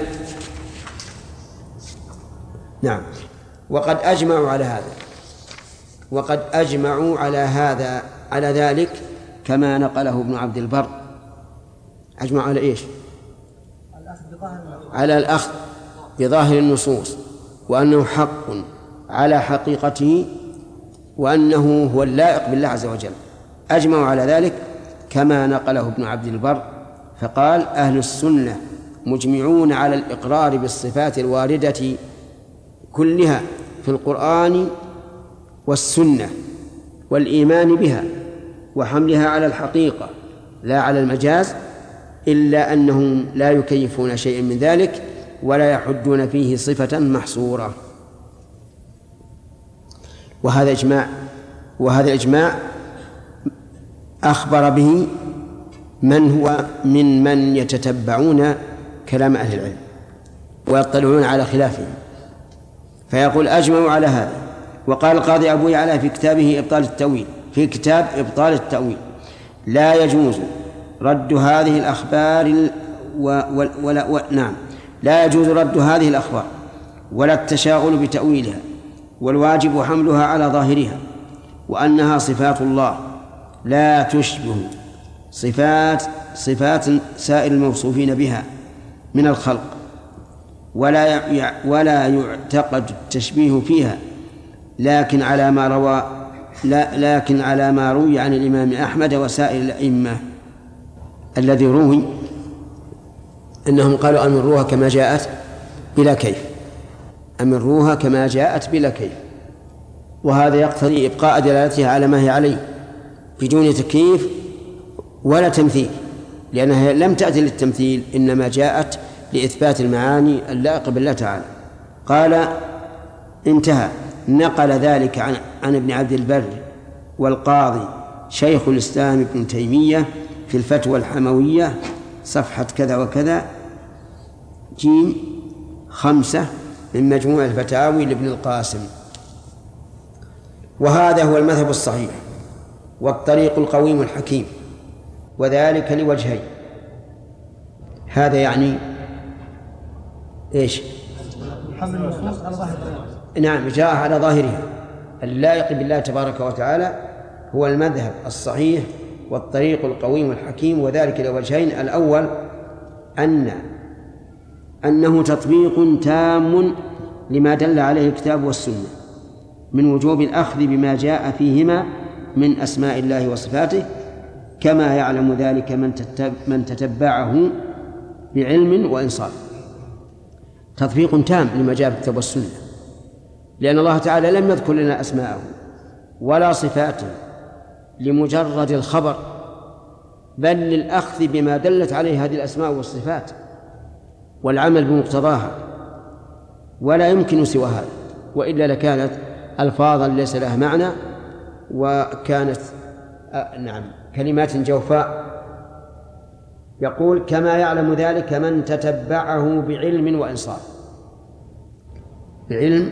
نعم، وقد أجمعوا على ذلك كما نقله ابن عبد البر. أجمعوا على إيش؟ على الأخذ بظاهر النصوص، وأنه حق على حقيقته، وأنه هو اللائق بالله عز وجل. أجمعوا على ذلك كما نقله ابن عبد البر، فقال أهل السنة مجمعون على الإقرار بالصفات الواردة كلها في القرآن والسنة والإيمان بها وحملها على الحقيقة لا على المجاز، إلا أنهم لا يكيفون شيئا من ذلك ولا يحدون فيه صفة محصورة. وهذا الإجماع أخبر به من هو من يتتبعون كلام أهل العلم ويطلعون على خلافهم، فيقول أجمعوا على هذا. وقال القاضي أبو يعلى في كتابه كتاب إبطال التأويل لا يجوز رد هذه الأخبار لا يجوز رد هذه الأخبار ولا التشاغل بتأويلها، والواجب حملها على ظاهرها، وأنها صفات الله لا تشبه صفات سائر الموصوفين بها من الخلق، ولا يعتقد التشبيه فيها، لكن على ما روي عن الإمام أحمد وسائر الأئمة، الذي روي أنهم قالوا أمروها كما جاءت بلا كيف، أمروها كما جاءت بلا كيف. وهذا يقتضي إبقاء دلالتها على ما هي عليه بدون تكييف ولا تمثيل، لأنها لم تأتي للتمثيل، إنما جاءت لإثبات المعاني اللائقة بالله تعالى. قال انتهى. نقل ذلك عن ابن عبد البر والقاضي شيخ الإسلام ابن تيمية في الفتوى الحموية صفحة كذا وكذا جيم 5 من مجموع الفتاوي لابن القاسم. وهذا هو المذهب الصحيح والطريق القويم الحكيم، وذلك لوجهين. هذا يعني إيش؟ نعم، جاء على ظاهرها اللائق بالله تبارك وتعالى هو المذهب الصحيح والطريق القويم الحكيم، وذلك لوجهين. الأول أنه تطبيق تام لما دل عليه الكتاب والسنة من وجوب الأخذ بما جاء فيهما من أسماء الله وصفاته، كما يعلم ذلك من تتبعه بعلم وإنصاف. تطبيق تام لما جاء في الكتاب والسنة، لأن الله تعالى لم يذكر لنا أسماءه ولا صفاته لمجرد الخبر، بل للأخذ بما دلت عليه هذه الأسماء والصفات والعمل بمقتضاها. ولا يمكن سوى هذا، وإلا لكانت ألفاظا ليس لها معنى وكانت كلمات جوفاء. يقول كما يعلم ذلك من تتبعه بعلم وإنصاف. العلم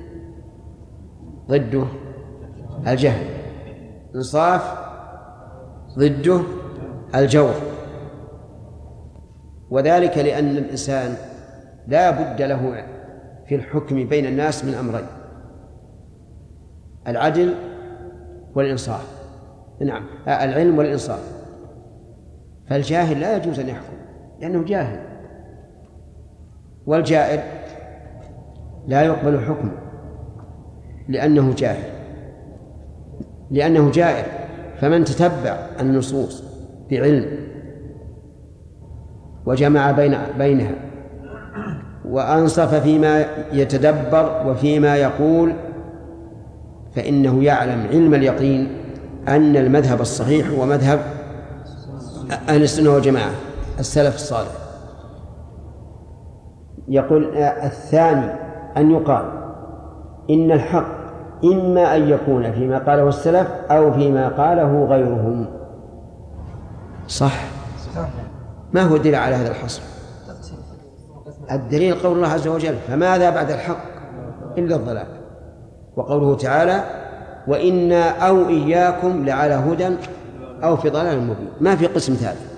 ضده الجهل، إنصاف ضده الجور، وذلك لأن الإنسان لا بد له في الحكم بين الناس من أمرين: العدل والإنصاف. نعم، العلم والإنصاف. فالجاهل لا يجوز أن يحكم لأنه جاهل، والجائر لا يقبل حكمه لأنه جائر. فمن تتبع النصوص بعلم وجمع بينها وأنصف فيما يتدبر وفيما يقول فإنه يعلم علم اليقين أن المذهب الصحيح هو مذهب أهل السنة والجماعة السلف الصالح. يقول الثاني أن يقال إن الحق إما أن يكون فيما قاله السلف أو فيما قاله غيرهم. صح؟ ما هو الدليل على هذا الحصر؟ الدليل قول الله عز وجل: فماذا بعد الحق إلا الضلال. وقوله تعالى: وإنا أو إياكم لعلى هدى أو في ضلال مبين. ما في قسم ثالث.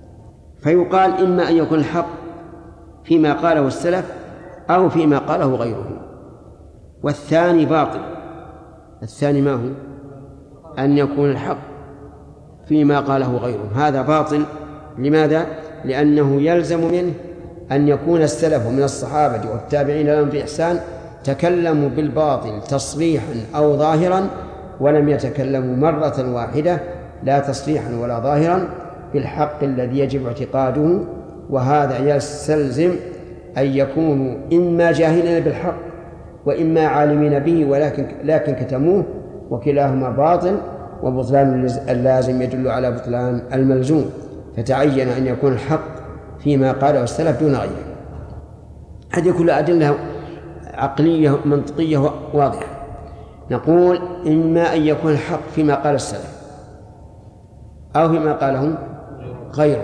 فيقال إما أن يكون الحق فيما قاله السلف أو فيما قاله غيرهم، والثاني باطل. الثاني ما هو؟ أن يكون الحق فيما قاله غيرهم، هذا باطل. لماذا؟ لأنه يلزم منه أن يكون السلف من الصحابة والتابعين لهم بإحسان تكلموا بالباطل تصريحا أو ظاهرا، ولم يتكلموا مرة واحدة لا تصريحا ولا ظاهرا بالحق الذي يجب اعتقاده. وهذا يستلزم أن يكونوا إما جاهلين بالحق وإما عالمين به لكن كتموه، وكلاهما باطل، وبطلان اللازم يدل على بطلان الملزوم، فتعين أن يكون الحق فيما قاله السلف دون غيره. هذه كلها أدلة عقلية منطقية واضحة. نقول إما أن يكون الحق فيما قال السلف أو فيما قاله غيره،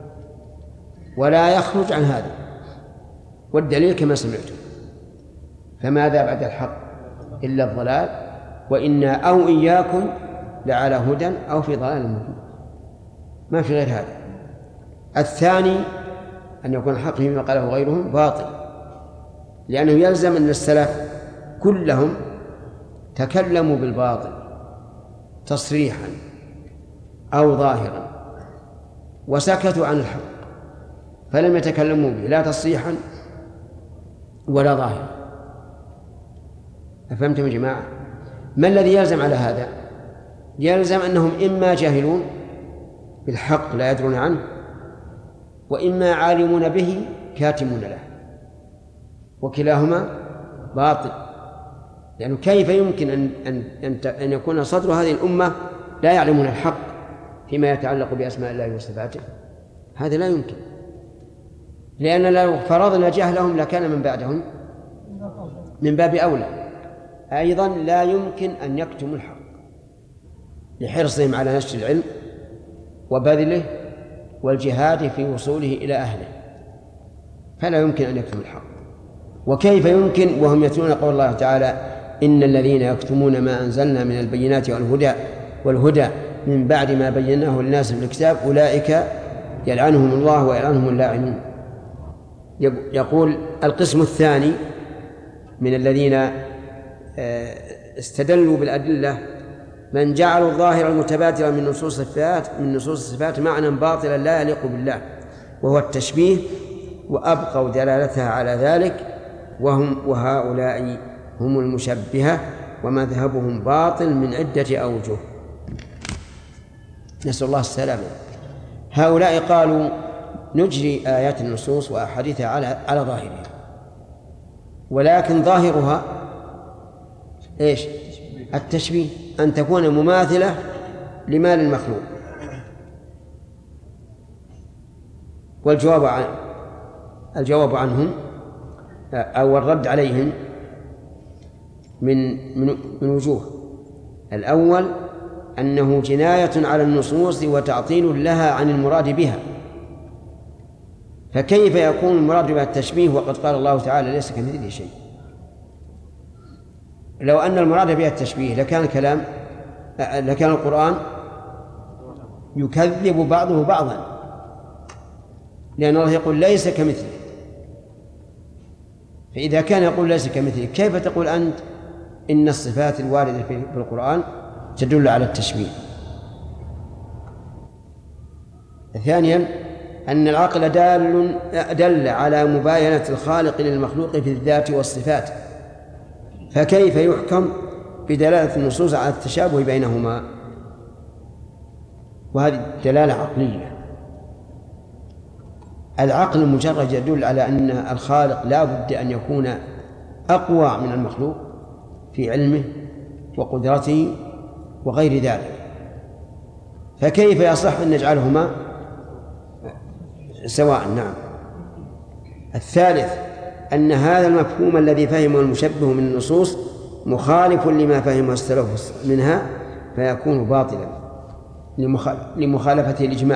ولا يخرج عن هذا. والدليل كما سمعتم: فماذا بعد الحق إلا الضلال، وإنا أو إياكم لعلى هدى أو في ضلال مبين. ما في غير هذا. الثاني أن يكون الحق فيما قاله غيرهم باطل، لأنه يلزم أن السلف كلهم تكلموا بالباطل تصريحا أو ظاهرا وسكتوا عن الحق، فلم يتكلموا به لا تصريحا ولا ظاهرا. أفهمتم يا جماعة؟ ما الذي يلزم على هذا؟ يلزم أنهم إما جاهلون بالحق لا يدرون عنه، وإما عالمون به كاتمون له، وكلاهما باطل. لأنه كيف يمكن أن يكون صدر هذه الأمة لا يعلمون الحق فيما يتعلق بأسماء الله وصفاته؟ هذا لا يمكن، لأن لو فرضنا جهلهم لكان من بعدهم من باب أولى. أيضا لا يمكن أن يكتموا الحق لحرصهم على نشر العلم وبذله والجهاد في وصوله إلى أهله، فلا يمكن أن يكتموا الحق. وكيف يمكن وهم يتلون قول الله تعالى: إن الذين يكتمون ما أنزلنا من البينات والهدى من بعد ما بيناه للناس في الكتاب أولئك يلعنهم الله ويلعنهم اللاعنون. يقول القسم الثاني من الذين استدلوا بالأدلة: من جعلوا الظاهر المتبادر من نصوص الصفات معنى باطلا لا يليق بالله، وهو التشبيه، وأبقوا دلالتها على ذلك، وهؤلاء هم المشبهة، ومذهبهم باطل من عدة أوجه. نسأل الله السلامة. هؤلاء قالوا نجري آيات النصوص وأحاديثها على ظاهرها، ولكن ظاهرها إيش؟ التشبيه، أن تكون مماثلة لما للمخلوق. والجواب عنهم أو الرد عليهم من وجوه. الأول أنه جناية على النصوص وتعطيل لها عن المراد بها، فكيف يكون المراد بها التشبيه وقد قال الله تعالى ليس كمثله شيء؟ لو أن المراد بها التشبيه لكان القرآن يكذب بعضه بعضا، لأن الله يقول ليس كمثله. فإذا كان يقول ليس كمثله، كيف تقول أنت إن الصفات الواردة في القرآن تدل على التشبيه؟ ثانيا أن العقل دل على مباينة الخالق للمخلوق في الذات والصفات، فكيف يحكم بدلالة النصوص على التشابه بينهما؟ وهذه دلالة عقلية. العقل المجرد يدل على أن الخالق لا بد أن يكون أقوى من المخلوق في علمه وقدرته وغير ذلك، فكيف يصح أن نجعلهما سواء؟ نعم. الثالث أن هذا المفهوم الذي فهمه المشبه من النصوص مخالف لما فهمه السلف منها، فيكون باطلا لمخالفته الإجماع.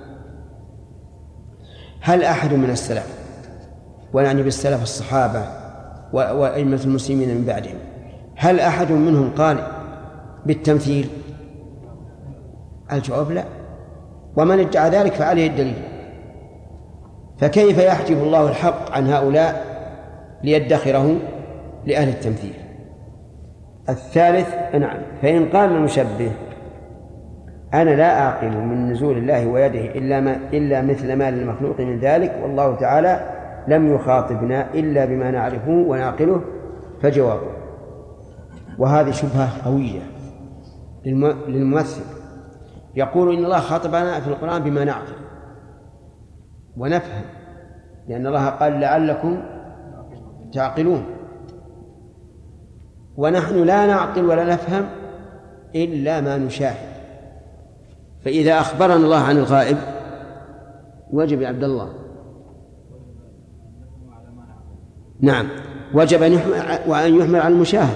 هل أحد من السلف، ويعني بالسلف الصحابة وأئمة المسلمين من بعدهم، هل أحد منهم قال بالتمثيل؟ الجواب لا، ومن ادعى ذلك فعليه الدليل. فكيف يحجب الله الحق عن هؤلاء ليدخره لأهل التمثيل؟ الثالث نعم، فإن قال المشبه أنا لا أعقل من نزول الله ويده إلا مثل ما للمخلوق من ذلك، والله تعالى لم يخاطبنا إلا بما نعرفه ونعقله، فجوابه. وهذه شبهة قوية للممثل، يقول إن الله خاطبنا في القرآن بما نعقل ونفهم، لأن الله قال لعلكم تعقلون، ونحن لا نعقل ولا نفهم إلا ما نشاهد. فإذا أخبرنا الله عن الغائب وجب يا عبد الله، نعم، وجب أن يحمل على المشاهد،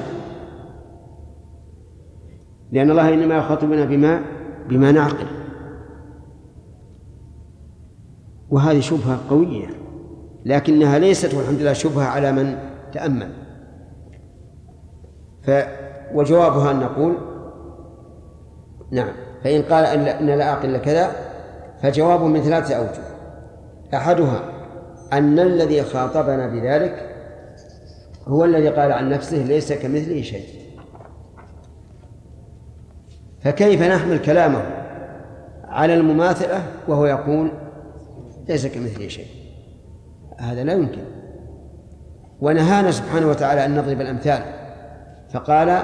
لأن الله إنما يخاطبنا بما نعقل. وهذه شبهة قوية، لكنها ليست والحمد لله شبهة على من تأمل. وجوابها أن نقول نعم، فإن قال أن لا أعقل كذا فجواب من 3 أوجه. أحدها أن الذي خاطبنا بذلك هو الذي قال عن نفسه ليس كمثله شيء، فكيف نحمل كلامه على المماثلة وهو يقول ليس كمثله شيء؟ هذا لا يمكن. ونهانا سبحانه وتعالى أن نضرب الأمثال، فقال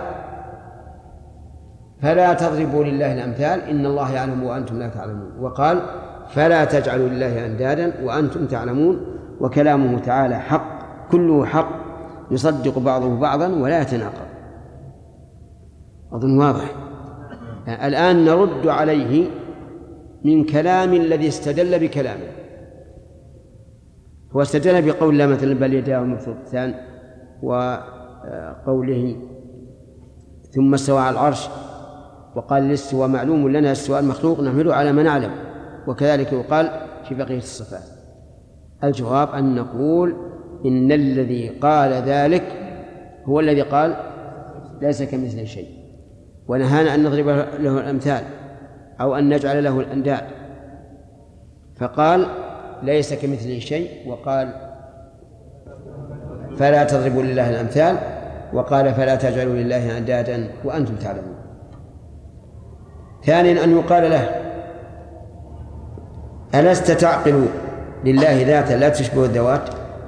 فلا تضربوا لله الأمثال إن الله يعلم وأنتم لا تعلمون، وقال فلا تجعلوا لله أندادا وأنتم تعلمون. وكلامه تعالى حق، كله حق يصدق بعضه بعضا ولا يتناقض. أظن واضح. الآن نرد عليه من كلام الذي استدل بكلامه. هو استدل بقول الله مثلا بل يداه مبسوطتان، وقوله ثم استوى على العرش، وقال الاستواء معلوم لنا، السؤال مخلوق نحمله على ما نعلم، وكذلك يقال في بقية الصفات. الجواب أن نقول إن الذي قال ذلك هو الذي قال ليس كمثله شيء، ونهانا أن نضرب له الأمثال أو أن نجعل له الأنداد، فقال ليس كمثله شيء، وقال فلا تضربوا لله الأمثال، وقال فلا تجعلوا لله أندادا وأنتم تعلمون. ثانيا أن يقال له ألست تعقل لله ذاتا لا تشبه الذوات؟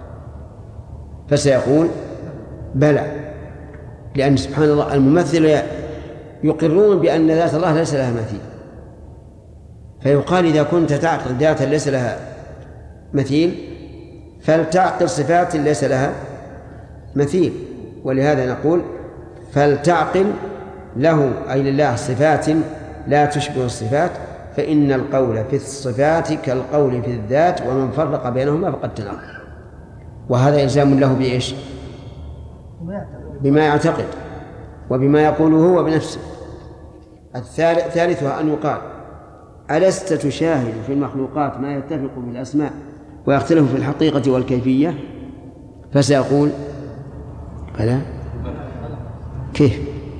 فسيقول بلى، لأن سبحان الله الممثل يقرون بأن ذات الله ليس لها مثيل، فيقال إذا كنت تعقل ذاتا ليس لها مثيل فلتعقل صفات ليس لها مثيل. ولهذا نقول فلتعقل له أي لله صفات لا تشبه الصفات، فإن القول في الصفات كالقول في الذات، ومن فرق بينهما فقد تناقض. وهذا إلزام له بإيش؟ بما يعتقد وبما يقوله هو بنفسه. ثالثها أن يقال: ألست تشاهد في المخلوقات ما يتفق بالأسماء ويختلف في الحقيقة والكيفية؟ فسيقول: بلى. كيف؟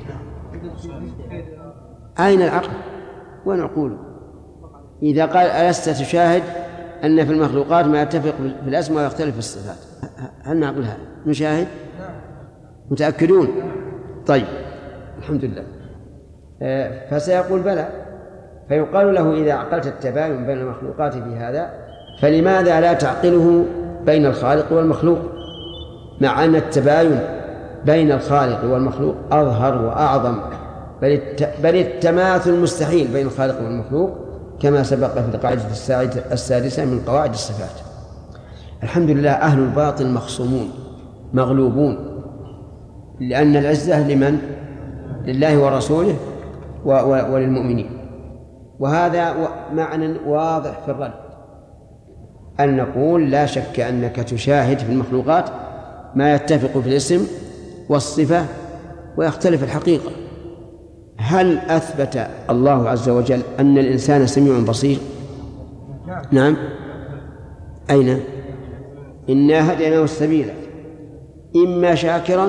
أين العقل؟ وين عقوله؟ إذا قال: ألست تشاهد أن في المخلوقات ما يتفق في الأسماء ويختلف في الصفات، هل نعقل هذا؟ نشاهد؟ متأكدون؟ طيب، الحمد لله. فسيقول: بلى. فيقال له: إذا عقلت التباين بين المخلوقات في هذا فلماذا لا تعقله بين الخالق والمخلوق، مع أن التباين بين الخالق والمخلوق أظهر وأعظم، بل التماثل مستحيل بين الخالق والمخلوق، كما سبق في القاعدة السادسة من قواعد الصفات. الحمد لله، أهل الباطل مخصومون مغلوبون، لأن العزة لمن؟ لله ورسوله وللمؤمنين. وهذا معنى واضح في الرد، أن نقول: لا شك أنك تشاهد في المخلوقات ما يتفق في الاسم والصفة ويختلف الحقيقة. هل أثبت الله عز وجل أن الإنسان سميع بصير؟ نعم. أين؟ إنا هديناه السبيل إما شاكرا،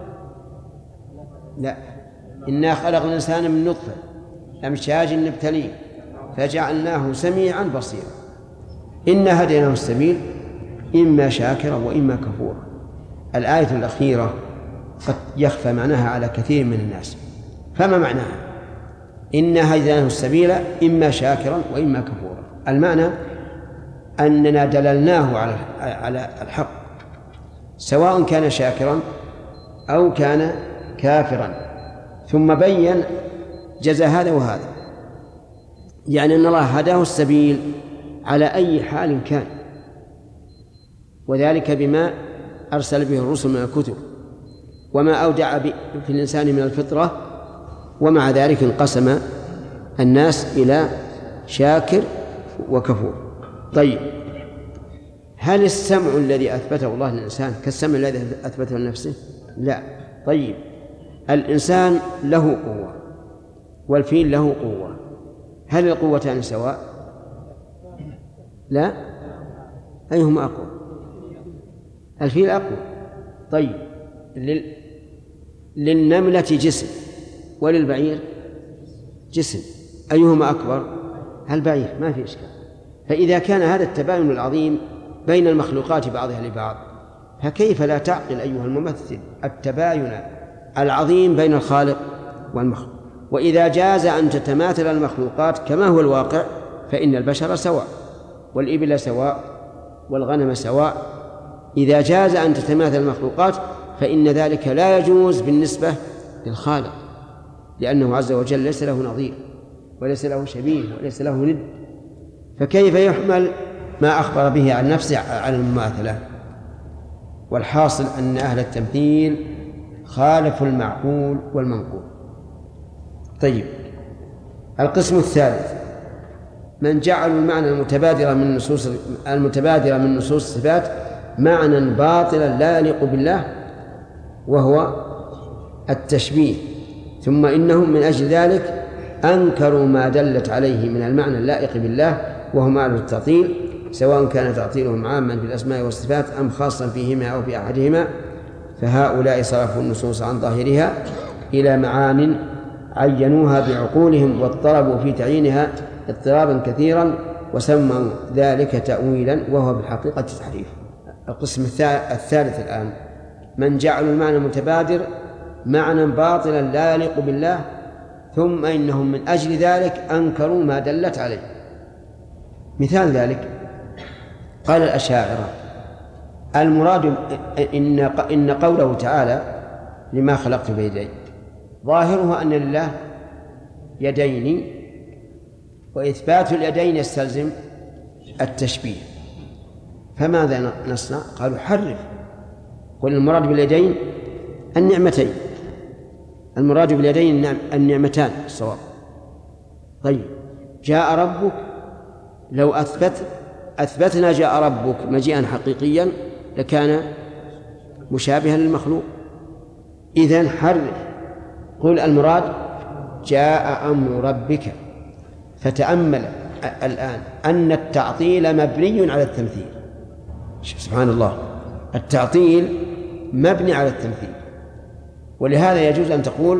لا، إنا خلقنا الإنسان من نطفة أمشاج نبتليه فجعلناه سميعا بصيرا. إنا هديناه السبيل إما شاكرا وإما كفورا. الآية الأخيرة قد يخفى معناها على كثير من الناس، فما معناها؟ إنا هديناه السبيل إما شاكرا وإما كفورا. المعنى أننا دللناه على الحق، سواء كان شاكرا أو كان كافرا، ثم بين جزاء هذا وهذا، يعني أن الله هداه السبيل على أي حال كان، وذلك بما أرسل به الرسل من الكتب وما أودع في الإنسان من الفطرة. ومع ذلك انقسم الناس إلى شاكر وكفور. طيب، هل السمع الذي أثبته الله للإنسان كالسمع الذي أثبته لنفسه؟ لا. طيب، الإنسان له قوة والفيل له قوة، هل القوتان سواء؟ لا. أيهما أقوى؟ الفيل أقوى. طيب، للنملة جسم وللبعير جسم، أيهما أكبر؟ البعير، ما في إشكال. فإذا كان هذا التباين العظيم بين المخلوقات بعضها لبعض، فكيف لا تعقل أيها الممثل التباين العظيم بين الخالق والمخلوق؟ وإذا جاز أن تتماثل المخلوقات كما هو الواقع، فإن البشر سواء والإبل سواء والغنم سواء. إذا جاز أن تتماثل المخلوقات فإن ذلك لا يجوز بالنسبة للخالق، لأنه عز وجل ليس له نظير وليس له شبيه وليس له ند، فكيف يحمل ما أخبر به عن نفسه على المماثلة؟ والحاصل أن أهل التمثيل خالفوا المعقول والمنقول. طيب، القسم الثالث: من جعلوا المعنى المتبادر من نصوص الصفات معنى باطلا لا يليق بالله، وهو التشبيه، ثم إنهم من أجل ذلك أنكروا ما دلت عليه من المعنى اللائق بالله، وهو معنى التعطيل، سواء كان تعطيلهم عاما في الأسماء والصفات أم خاصا فيهما أو في أحدهما. فهؤلاء صرفوا النصوص عن ظاهرها إلى معان عينوها بعقولهم واضطربوا في تعيينها اضطرابا كثيرا، وسموا ذلك تأويلا وهو بالحقيقة تحريف. القسم الثالث الآن: من جعلوا المعنى المتبادر معنى باطلا لا يليق بالله، ثم إنهم من أجل ذلك أنكروا ما دلت عليه. مثال ذلك قال الأشاعرة: المراد إن قوله تعالى لما خلقت بيدي ظاهرها أن لله يدين، وإثبات اليدين يستلزم التشبيه، فماذا نصنع؟ قالوا: حرف، قل المراد باليدين النعمتين، المراد باليدين النعمتان الصواب. طيب، جاء ربك، لو أثبتنا جاء ربك مجيئا حقيقيا لكان مشابها للمخلوق. إذن حرف، قل المراد جاء أمر ربك. فتأمل الآن أن التعطيل مبني على التمثيل. سبحان الله، التعطيل مبني على التمثيل، ولهذا يجوز أن تقول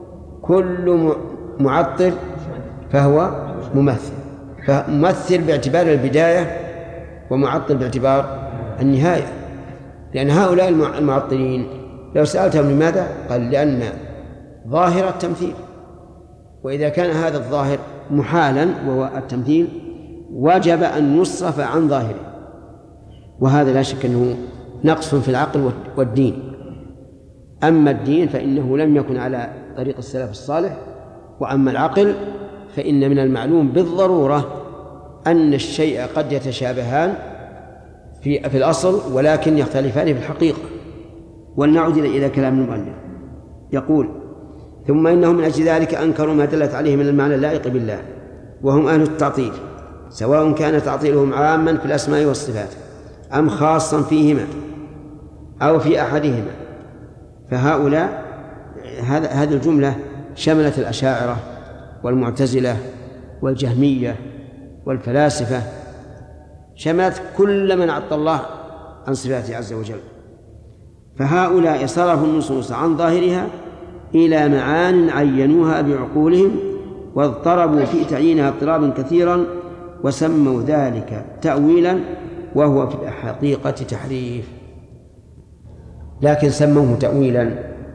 كل معطل فهو ممثل، فممثل باعتبار البداية ومعطل باعتبار النهاية. لأن هؤلاء المعطلين لو سألتهم لماذا؟ قال لأن ظاهر التمثيل، وإذا كان هذا الظاهر محالا وهو التمثيل وجب أن يصرف عن ظاهره، وهذا لا شك أنه نقص في العقل والدين. أما الدين فإنه لم يكن على طريق السلف الصالح، وأما العقل فإن من المعلوم بالضرورة أن الشيء قد يتشابهان في الأصل ولكن يختلفان في الحقيقة. ولنعود إلى كلام المؤلف، يقول: ثم إنهم من أجل ذلك أنكروا ما دلت عليه من المعنى اللائق بالله، وهم أهل التعطيل، سواء كان تعطيلهم عاما في الأسماء والصفات أم خاصا فيهما أو في أحدهما. فهؤلاء هذه الجملة شملت الأشاعرة والمعتزلة والجهمية والفلاسفة، شملت كل من عطل الله عن صفاته عز وجل. فهؤلاء صرفوا النصوص عن ظاهرها إلى معان عينوها بعقولهم، واضطربوا في تعيينها اضطرابا كثيرا، وسموا ذلك تأويلا وهو في الحقيقة تحريف. لكن سموه تأويلا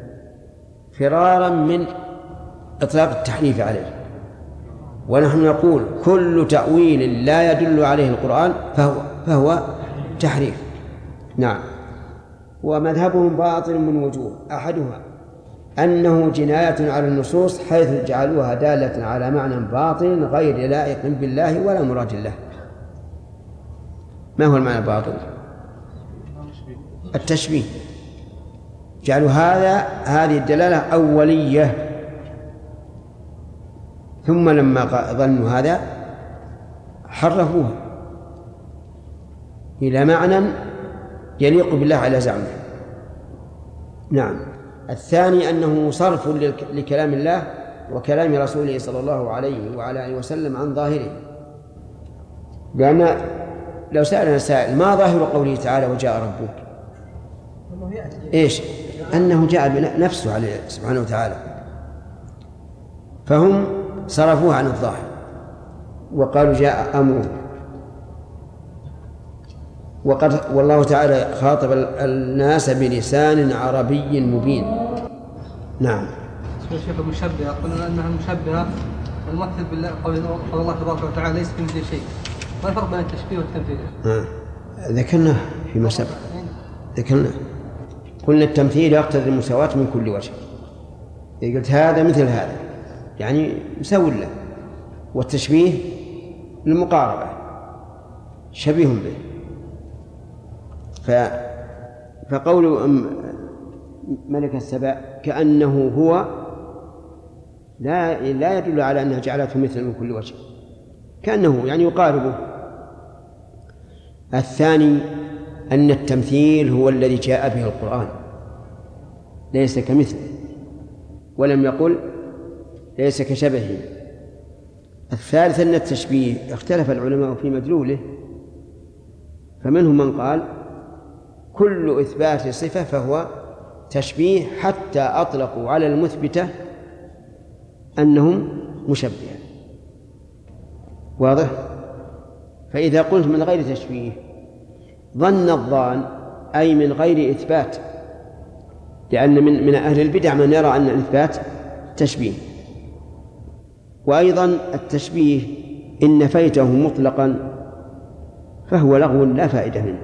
فرارا من إطلاق التحريف عليه، ونحن نقول كل تأويل لا يدل عليه القرآن فهو تحريف. نعم. ومذهبهم باطل من وجوه، أحدها أنه جناية على النصوص حيث جعلوها دالة على معنى باطل غير لائق بالله ولا مراد الله. ما هو المعنى الباطل؟ التشبيه. جعلوا هذه الدلالة أولية، ثم لما ظنوا هذا حرفوها إلى معنى يليق بالله على زعمه. نعم. الثاني أنه صرف لكلام الله وكلام رسوله صلى الله عليه وعلى آله وسلم عن ظاهره. لأن لو سألنا سائل ما ظاهر قوله تعالى وجاء ربك؟ إيش؟ أنه جاء بنفسه عليه سبحانه وتعالى، فهم صرفوه عن الظاهر وقالوا جاء أمره. والله تعالى خاطب الناس بلسان عربي مبين. نعم. الشيخ المشبهة قلنا أنها المشبهة الممثل بالله، قول الله تبارك وتعالى ليس كمثله شيء. ما الفرق بين التشبيه والتمثيل؟ ذكرنا فيما سبق، ذكرنا قلنا التمثيل يقتضي المساواة من كل وجه. إذا قلت هذا مثل هذا يعني مساوي له، والتشبيه للمقاربة شبيه به. فقول ملك السبع كأنه هو لا يدل على أنها جعلته مثل من كل وجه، كأنه يعني يقاربه. الثاني أن التمثيل هو الذي جاء به القرآن ليس كمثله، ولم يقل ليس كشبهه. الثالث أن التشبيه اختلف العلماء في مدلوله، فمنهم من قال كل إثبات صفة فهو تشبيه حتى أطلقوا على المثبتة أنهم مشبهة. واضح؟ فإذا قلت من غير تشبيه ظن الظان أي من غير إثبات، لأن من أهل البدع من يرى أن الإثبات تشبيه. وأيضا التشبيه إن نفيته مطلقا فهو لغو لا فائدة منه،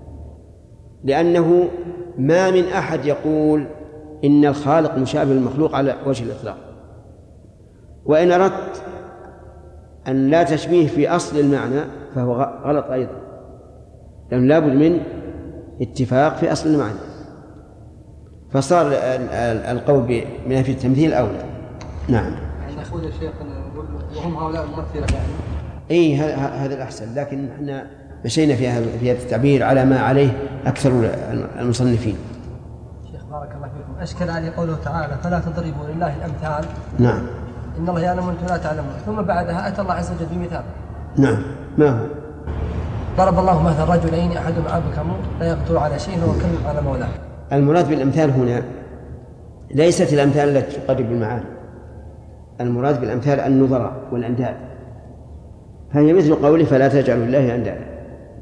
لأنه ما من أحد يقول إن الخالق مشابه للمخلوق على وجه الإطلاق. وإن أردت أن لا تشبيه في أصل المعنى فهو غلط أيضا، لأنه لابد من اتفاق في أصل المعنى، فصار القول بنفي التمثيل أولى. نعم. نقول يا شيخ وهم هؤلاء الممثلة يعني. إيه هذا الأحسن، لكن احنا مشينا في هذا التعبير على ما عليه أكثر المصنفين. شيخ بارك الله فيكم، أشكل علي قوله تعالى فلا تضربوا لله الأمثال. نعم. إن الله يعلم وأنتم لا تعلمون، ثم بعدها أتى الله عز وجل بمثال. نعم. ما هو؟ ضرب الله مثلا رجلين أحدهما أبكم لا يقدر على شيء وهو كل على مولاه. المراد بالأمثال هنا ليست الأمثال التي تقرب المعاني، المراد بالأمثال النظراء والأنداد، فهي مثل قوله فلا تجعلوا لله أندادا.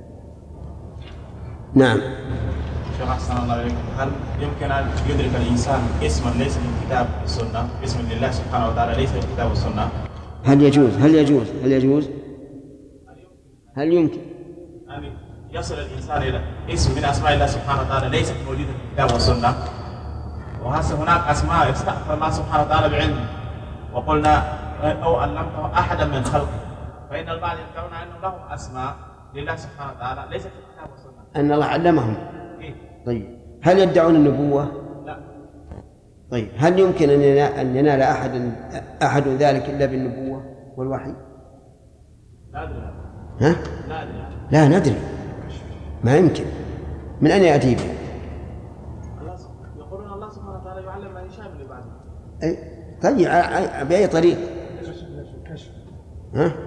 نعم. شيخ أحسن الله عليكم، هل يمكن أن يدرك الإنسان اسما ليس من الكتاب والسنة، اسم لله سبحانه وتعالى ليس من الكتاب والسنة؟ هل يمكن أن يصل الإنسان إلى اسم من أسماء الله سبحانه وتعالى ليست موجودة في الكتاب والسنة؟ وهسه هناك أسماء يستغفر الله سبحانه وتعالى بعلمه، وقلنا أو علمته أحدا من خلقه، فإن البعض يدعون أنه لهم أسماء لله سبحانه وتعالى ليست في الكتاب والسنة. أن الله علمهم. إيه؟ طيب هل يدعون النبوة؟ لا. طيب هل يمكن أن ينال أحد ذلك إلا بالنبوة والوحي؟ لا أدري. ها؟ لا أدري. لا ندري، ما يمكن. من أين يأتي به؟ يقولون الله سبحانه وتعالى يعلم من يشاء من عباده. طيب بأي طريق؟ ها؟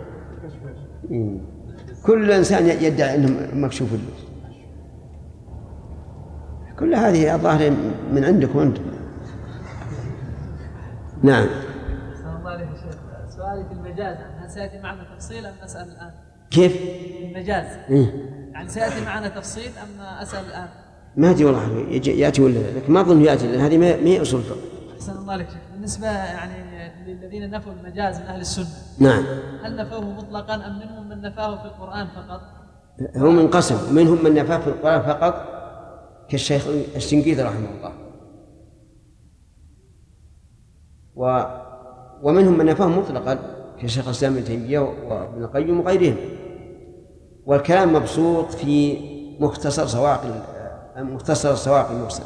كل إنسان يدعي أنه مكشوف له. كل هذه الظاهر من عندكم أنتم. نعم. السلام الله عليك يا شيخ، سؤالي في المجاز هل سيأتي معنا تفصيل أم أسأل الآن؟ كيف؟ المجاز يعني سيأتي معنا تفصيل أم أسأل الآن؟ ما أدري والله يأتي ولا لا، لكن ما أظن يأتي لأن هذه ما هي أصول الفقه. أحسن الله عليك شيخ، بالنسبة يعني للذين نفوا المجاز من أهل السنة، نعم، هل نفوه مطلقا أم منهم من نفاه في القرآن فقط؟ هم انقسم، منهم من نفاه في القرآن فقط كالشيخ الشنقيطي رحمه الله، ومنهم من نفاه مطلقا كشيخ الإسلام ابن تيمية وابن القيم وغيرهم. والكلام مبسوط في مختصر الصواعق المرسل،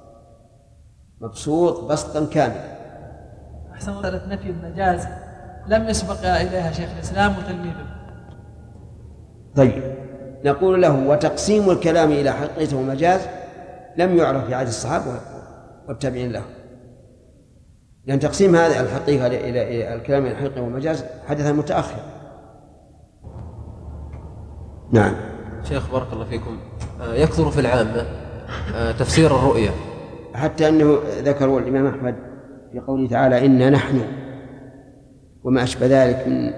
مبسوط بسطا كاملا. أحسن الله، نفي المجاز لم يسبق إليها شيخ الإسلام وتلميذه. طيب نقول له وتقسيم الكلام إلى حقيقة ومجاز لم يعرف في عهد الصحابة والتابعين له، لأن تقسيم هذه الحقيقة إلى الكلام إلى حقيقة ومجاز حدث متأخر. نعم. شيخ بارك الله فيكم، يكثر في العامة تفسير الرؤيا، حتى أنه ذكروا الإمام أحمد في قوله تعالى إنا نحن وما أشبه ذلك من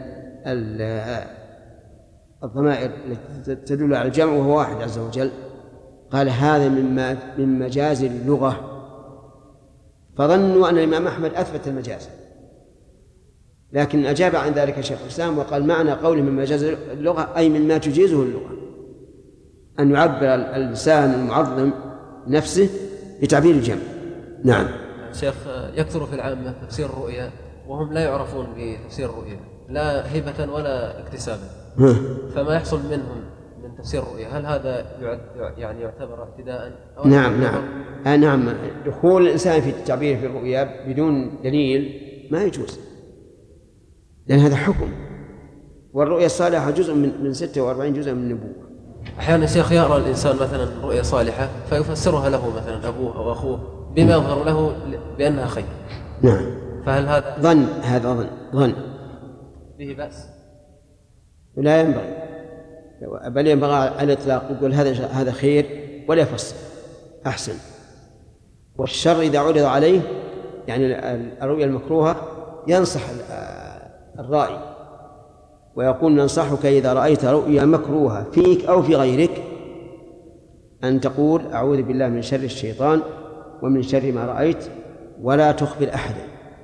الضمائر التي تدل على الجمع وهو واحد عز وجل، قال هذا من مجاز اللغة، فظنوا أن الإمام أحمد أثبت المجاز، لكن أجاب عن ذلك شيخ الإسلام وقال معنى قوله من مجاز اللغة أي مما تجيزه اللغة، أن يعبر اللسان المعظم نفسه بتعبير الجمع. نعم. شيخ، يكثر في العامة تفسير الرؤيا وهم لا يعرفون بتفسير الرؤيا لا هبة ولا اكتسابا، فما يحصل منهم من تفسير الرؤيا هل هذا يعني يعتبر اعتداء؟ نعم، دخول الإنسان في التعبير في الرؤيا بدون دليل ما يجوز، لأن هذا حكم، والرؤيا الصالحة جزء من 46 جزء من النبوة. أحيانا شيخ يرى الإنسان مثلا رؤيا صالحة فيفسرها له مثلا أبوه أو أخوه بما يظهر له بأنها خير. نعم. فهل هذا ظن؟ هذا ظن به بأس؟ لا ينبغي، بل ينبغي الإطلاق، يقول هذا خير ولا يفسر، أحسن. والشر إذا عرض عليه يعني الرؤيا المكروهة ينصح الرائي ويقول ننصحك إذا رأيت رؤيا مكروهة فيك أو في غيرك أن تقول أعوذ بالله من شر الشيطان ومن شر ما رأيت ولا تخبر أحدا.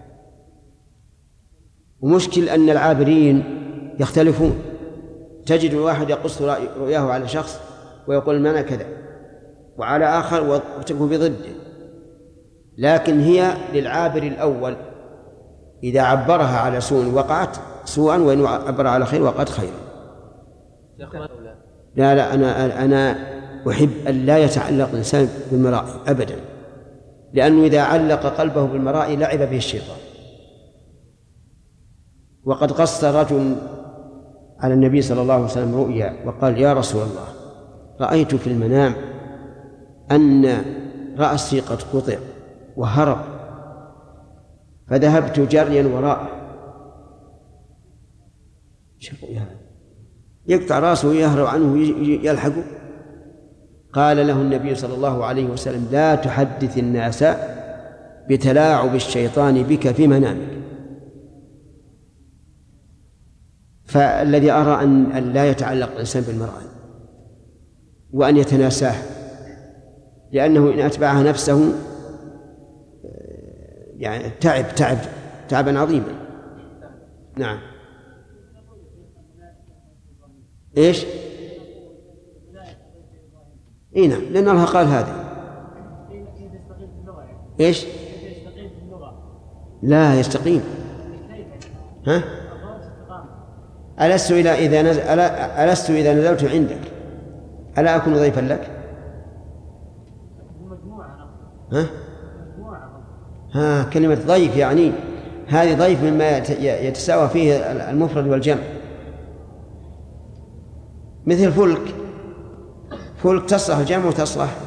ومشكل أن العابرين يختلفون، تجد الواحد يقص رؤياه على شخص ويقول المعنى كذا، وعلى آخر وتكون بضده، لكن هي للعابر الأول إذا عبرها على سوء وقعت سوءا، وإن عبر على خير وقعت خيرا. لا أنا أحب أن لا يتعلق الإنسان بالمرائي أبدا، لأنه إذا علق قلبه بالمرائي لعب به الشيطان. وقد قص رجل على النبي صلى الله عليه وسلم رؤيا وقال: يا رسول الله، رأيت في المنام أن رأسي قد قطع وهرب، فذهبت جريا وراءه. يقطع رأسه ويهرب عنه يلحقه. قال له النبي صلى الله عليه وسلم: لا تحدث الناس بتلاعب الشيطان بك في منامك. فالذي أرى أن لا يتعلق الإنسان بالمرأة وأن يتناساه، لأنه إن أتبعها نفسه يعني تعبا عظيما. نعم. إيش؟ إيه نعم، لأن الله قال هذا. إيش؟ لا يستقيم. ها؟ ألست إذا نزلت عندك ألا أكون ضيفا لك؟ ها كلمة ضيف يعني هذه ضيف مما يتساوى فيه المفرد والجمع، مثل فلك تصلح الجمع وتصلح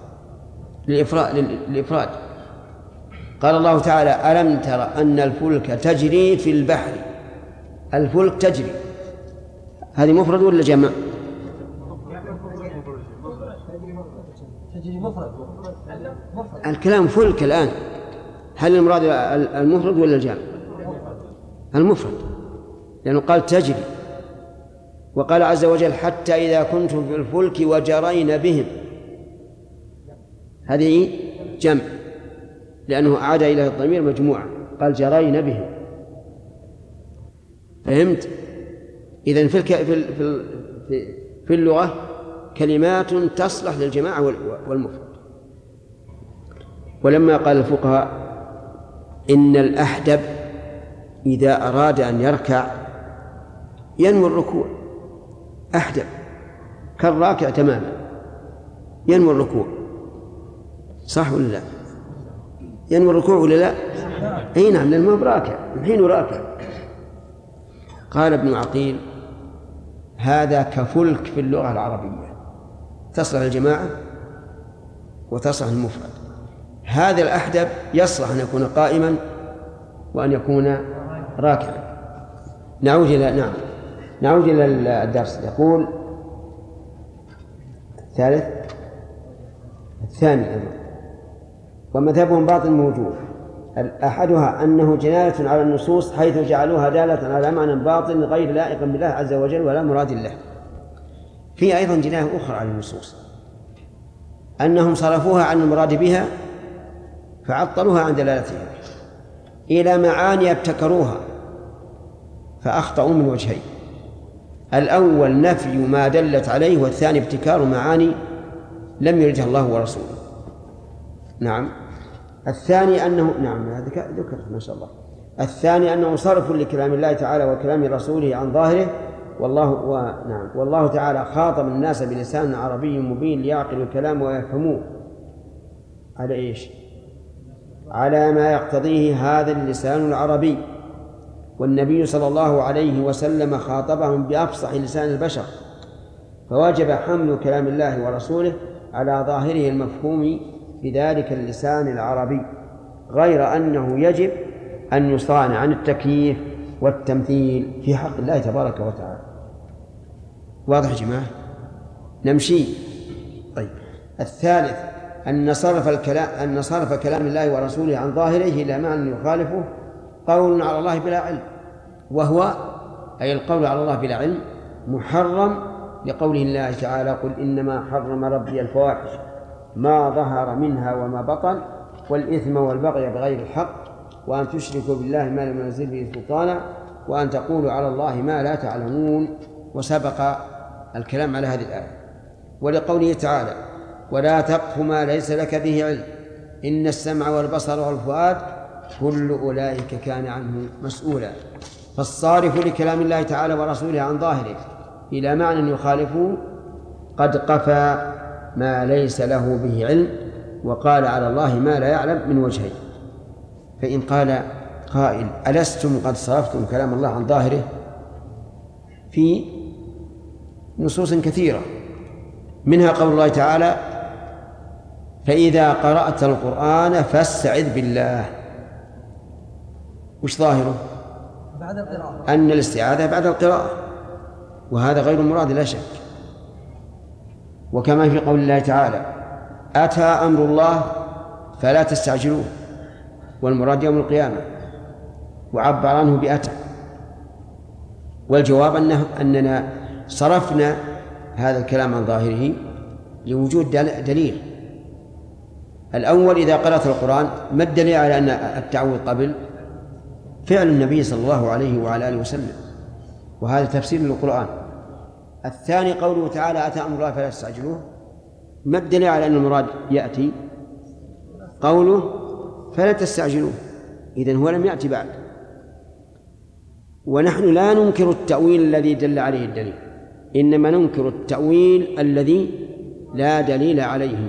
للإفراد. قال الله تعالى: ألم تر أن الفلك تجري في البحر. الفلك تجري، هذه مفرد ولا جمع؟ الكلام فلك الآن، هل المراد المفرد ولا الجمع؟ المفرد، لأنه قال تجري. وقال عز وجل: حتى إذا كنتم في الفلك وجرين بهم. هذه جمع لأنه أعاد إلى الضمير مجموعة، قال جرين بهم. فهمت؟ إذن في اللغة كلمات تصلح للجماعة والمفرد. ولما قال الفقهاء إن الأحدب إذا أراد أن يركع ينوي الركوع، أحدب كالراكع تماما ينوي الركوع، صح ولا لا؟ ينوي الركوع ولا لا؟ أي نعم، لأنه براكع، الحين راكع. قال ابن عقيل: هذا كفلك في اللغة العربية، تصلح الجماعة وتصلح المفرد. هذا الأحدب يصلح أن يكون قائما وأن يكون راكعا. نعود إلى الدرس. يقول الثاني ومذهبهم باطل موجود. أحدها أنه جناية على النصوص حيث جعلوها دالة على معنى باطل غير لائق بالله عز وجل ولا مراد له. في أيضا جناية أخرى على النصوص، أنهم صرفوها عن المراد بها فعطلوها عن دلالتها إلى معاني ابتكروها فأخطأوا من وجهين: الأول نفي ما دلت عليه، والثاني ابتكار معاني لم يردها الله ورسوله. نعم. الثاني أنه ذكر ما شاء الله. الثاني أنه صرف لكلام الله تعالى وكلام رسوله عن ظاهره، والله تعالى خاطب الناس بلسان عربي مبين ليعقلوا الكلام ويفهموه على إيش؟ على ما يقتضيه هذا اللسان العربي. والنبي صلى الله عليه وسلم خاطبهم بأفصح لسان البشر، فوجب حمل كلام الله ورسوله على ظاهره المفهوم بذلك اللسان العربي، غير أنه يجب أن يصان عن التكييف والتمثيل في حق الله تبارك وتعالى. واضح يا جماعة؟ نمشي. طيب، الثالث أن صرف كلام الله ورسوله عن ظاهره إلى معنى يخالفه قول على الله بلا علم، وهو أي القول على الله بلا علم محرم لقوله الله تعالى: قل إنما حرم ربي الفواحش ما ظهر منها وما بطن والإثم والبغي بغير الحق وأن تشركوا بالله ما لم ينزل به سلطانا وأن تقولوا على الله ما لا تعلمون. وسبق الكلام على هذه الآية. ولقوله تعالى: ولا تقف ما ليس لك به علم إن السمع والبصر والفؤاد كل أولئك كان عنه مسؤولا. فالصارف لكلام الله تعالى ورسوله عن ظاهره إلى معنى يخالفه قد قفى ما ليس له به علم وقال على الله ما لا يعلم من وجهين. فإن قال قائل: ألستم قد صرفتم كلام الله عن ظاهره في نصوص كثيرة، منها قول الله تعالى: فإذا قرأت القرآن فاستعذ بالله. وش ظاهره؟ بعد القراءة، أن الاستعاذة بعد القراءة، وهذا غير مراد لا شك. وكما في قول الله تعالى: أتى أمر الله فلا تستعجلوه، والمراد يوم القيامة، وعبر عنه بأتى. والجواب أننا صرفنا هذا الكلام عن ظاهره لوجود دليل. الأول: إذا قرأت القرآن، ما الدليل على أن التعوذ قبل؟ فعل النبي صلى الله عليه وعلى آله وسلم، وهذا تفسير للقرآن. الثاني: قوله تعالى: أتى أمر الله فلا تستعجلوه، ما الدليل على أن المراد يأتي؟ قوله فلا تستعجلوه، إذن هو لم يأتي بعد. ونحن لا ننكر التأويل الذي دل عليه الدليل، إنما ننكر التأويل الذي لا دليل عليه.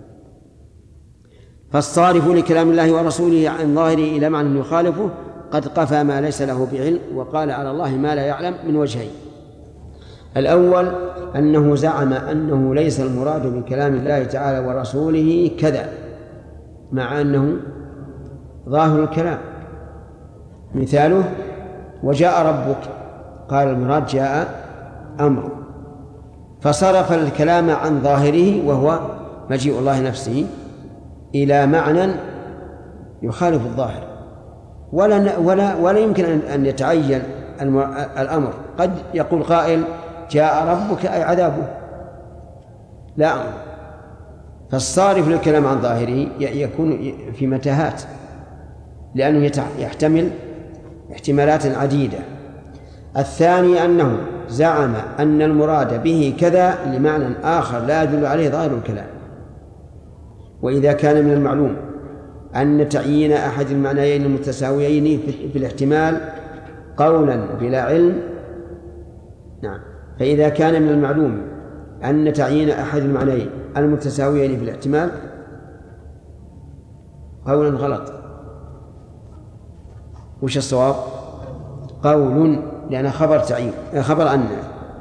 فالصارف لكلام الله ورسوله عن ظاهره إلى معنى يخالفه قد قفى ما ليس له بعلم، وقال على الله ما لا يعلم، من وجهين: الأول أنه زعم أنه ليس المراد من كلام الله تعالى ورسوله كذا، مع أنه ظاهر الكلام. مثاله: وجاء ربك، قال المراد جاء أمر، فصرف الكلام عن ظاهره وهو مجيء الله نفسه إلى معنى يخالف الظاهر. ولا يمكن أن يتعين الأمر. قد يقول قائل: جاء ربك أي عذابه، لا أمر. فالصارف للكلام عن ظاهره يكون في متاهات، لأنه يحتمل احتمالات عديدة. الثاني أنه زعم أن المراد به كذا لمعنى آخر لا يدل عليه ظاهر الكلام. وإذا كان من المعلوم أن تعيين أحد المعنيين المتساويين في الاحتمال قولا بلا علم، نعم، فإذا كان من المعلوم أن تعيين أحد المعنيين المتساويين في الاحتمال قولا غلط، وش الصواب؟ قول، لأن خبر تعيين، خبر أن.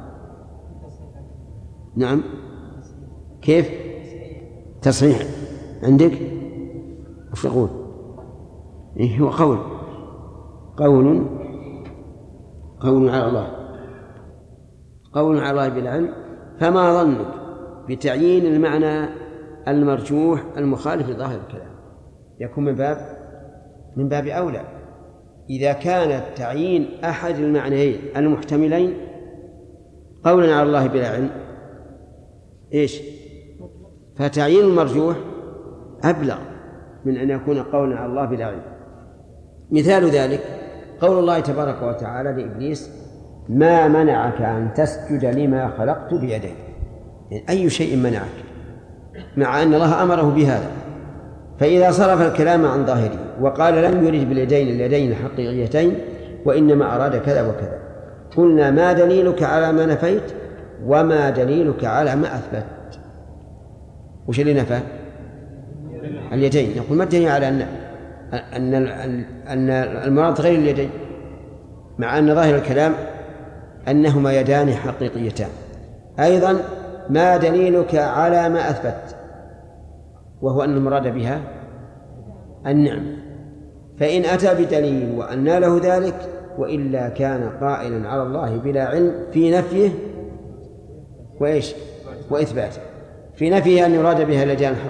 نعم، كيف؟ تصحيح عندك؟ وش نقول؟ إيه هو قول على الله، قول على الله بلا علم. فما ظنك بتعيين المعنى المرجوح المخالف لظاهر الكلام؟ يكون من باب أولى إذا كان تعيين أحد المعنيين المحتملين قولا على الله بلا علم، إيش؟ فتعيين المرجوح أبلغ من أن يكون قولا على الله بلا علم. مثال ذلك قول الله تبارك وتعالى لإبليس: ما منعك أن تسجد لما خلقت بيدي؟ يعني أي شيء منعك؟ مع أن الله أمره بهذا. فإذا صرف الكلام عن ظاهره وقال لم يرد اليدين الحقيقيتين وإنما أراد كذا وكذا، قلنا: ما دليلك على ما نفيت وما دليلك على ما أثبت؟ وش اللي نفى؟ اليدين. نقول: ما الدليل على أن المراد غير اليدين، مع أن ظاهر الكلام أنهما يدان حقيقيتان؟ أيضا: ما دليلك على ما أثبت؟ وهو أن المراد بها النعم. فإن أتى بدليل وأن له ذلك، وإلا كان قائلا على الله بلا علم في نفيه وإيش؟ وإثباته. في نفيه أن يراد بها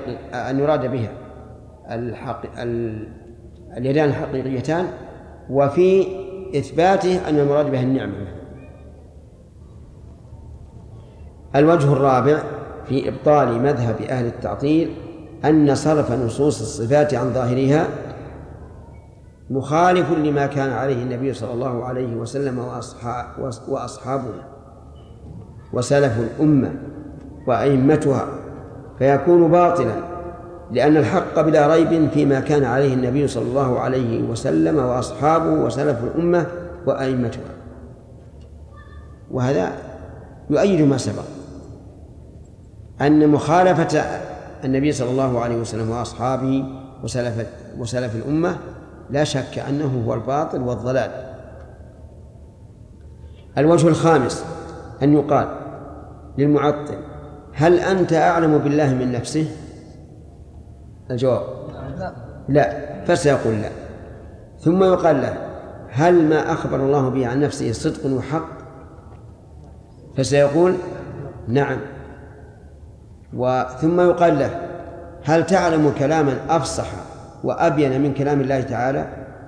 اليدان الحقيقيتان، وفي إثباته أن المراد بها النعمة. الوجه الرابع في إبطال مذهب أهل التعطيل أن صرف نصوص الصفات عن ظاهرها مخالف لما كان عليه النبي صلى الله عليه وسلم وأصحابه وسلف الأمة وأئمتها، فيكون باطلا، لأن الحق بلا ريب فيما كان عليه النبي صلى الله عليه وسلم وأصحابه وسلف الأمة وأئمتها. وهذا يؤيد ما سبق، أن مخالفة النبي صلى الله عليه وسلم وأصحابه وسلف الأمة لا شك أنه هو الباطل والضلال. الوجه الخامس أن يقال للمعطل: هل أنت أعلم بالله من نفسه؟ الجواب لا، فسيقول لا. ثم يقال له: هل ما أخبر الله به عن نفسه صدق وحق؟ فسيقول نعم. ثم يقال له: هل تعلم كلاما أفصح وأبين من كلام الله تعالى؟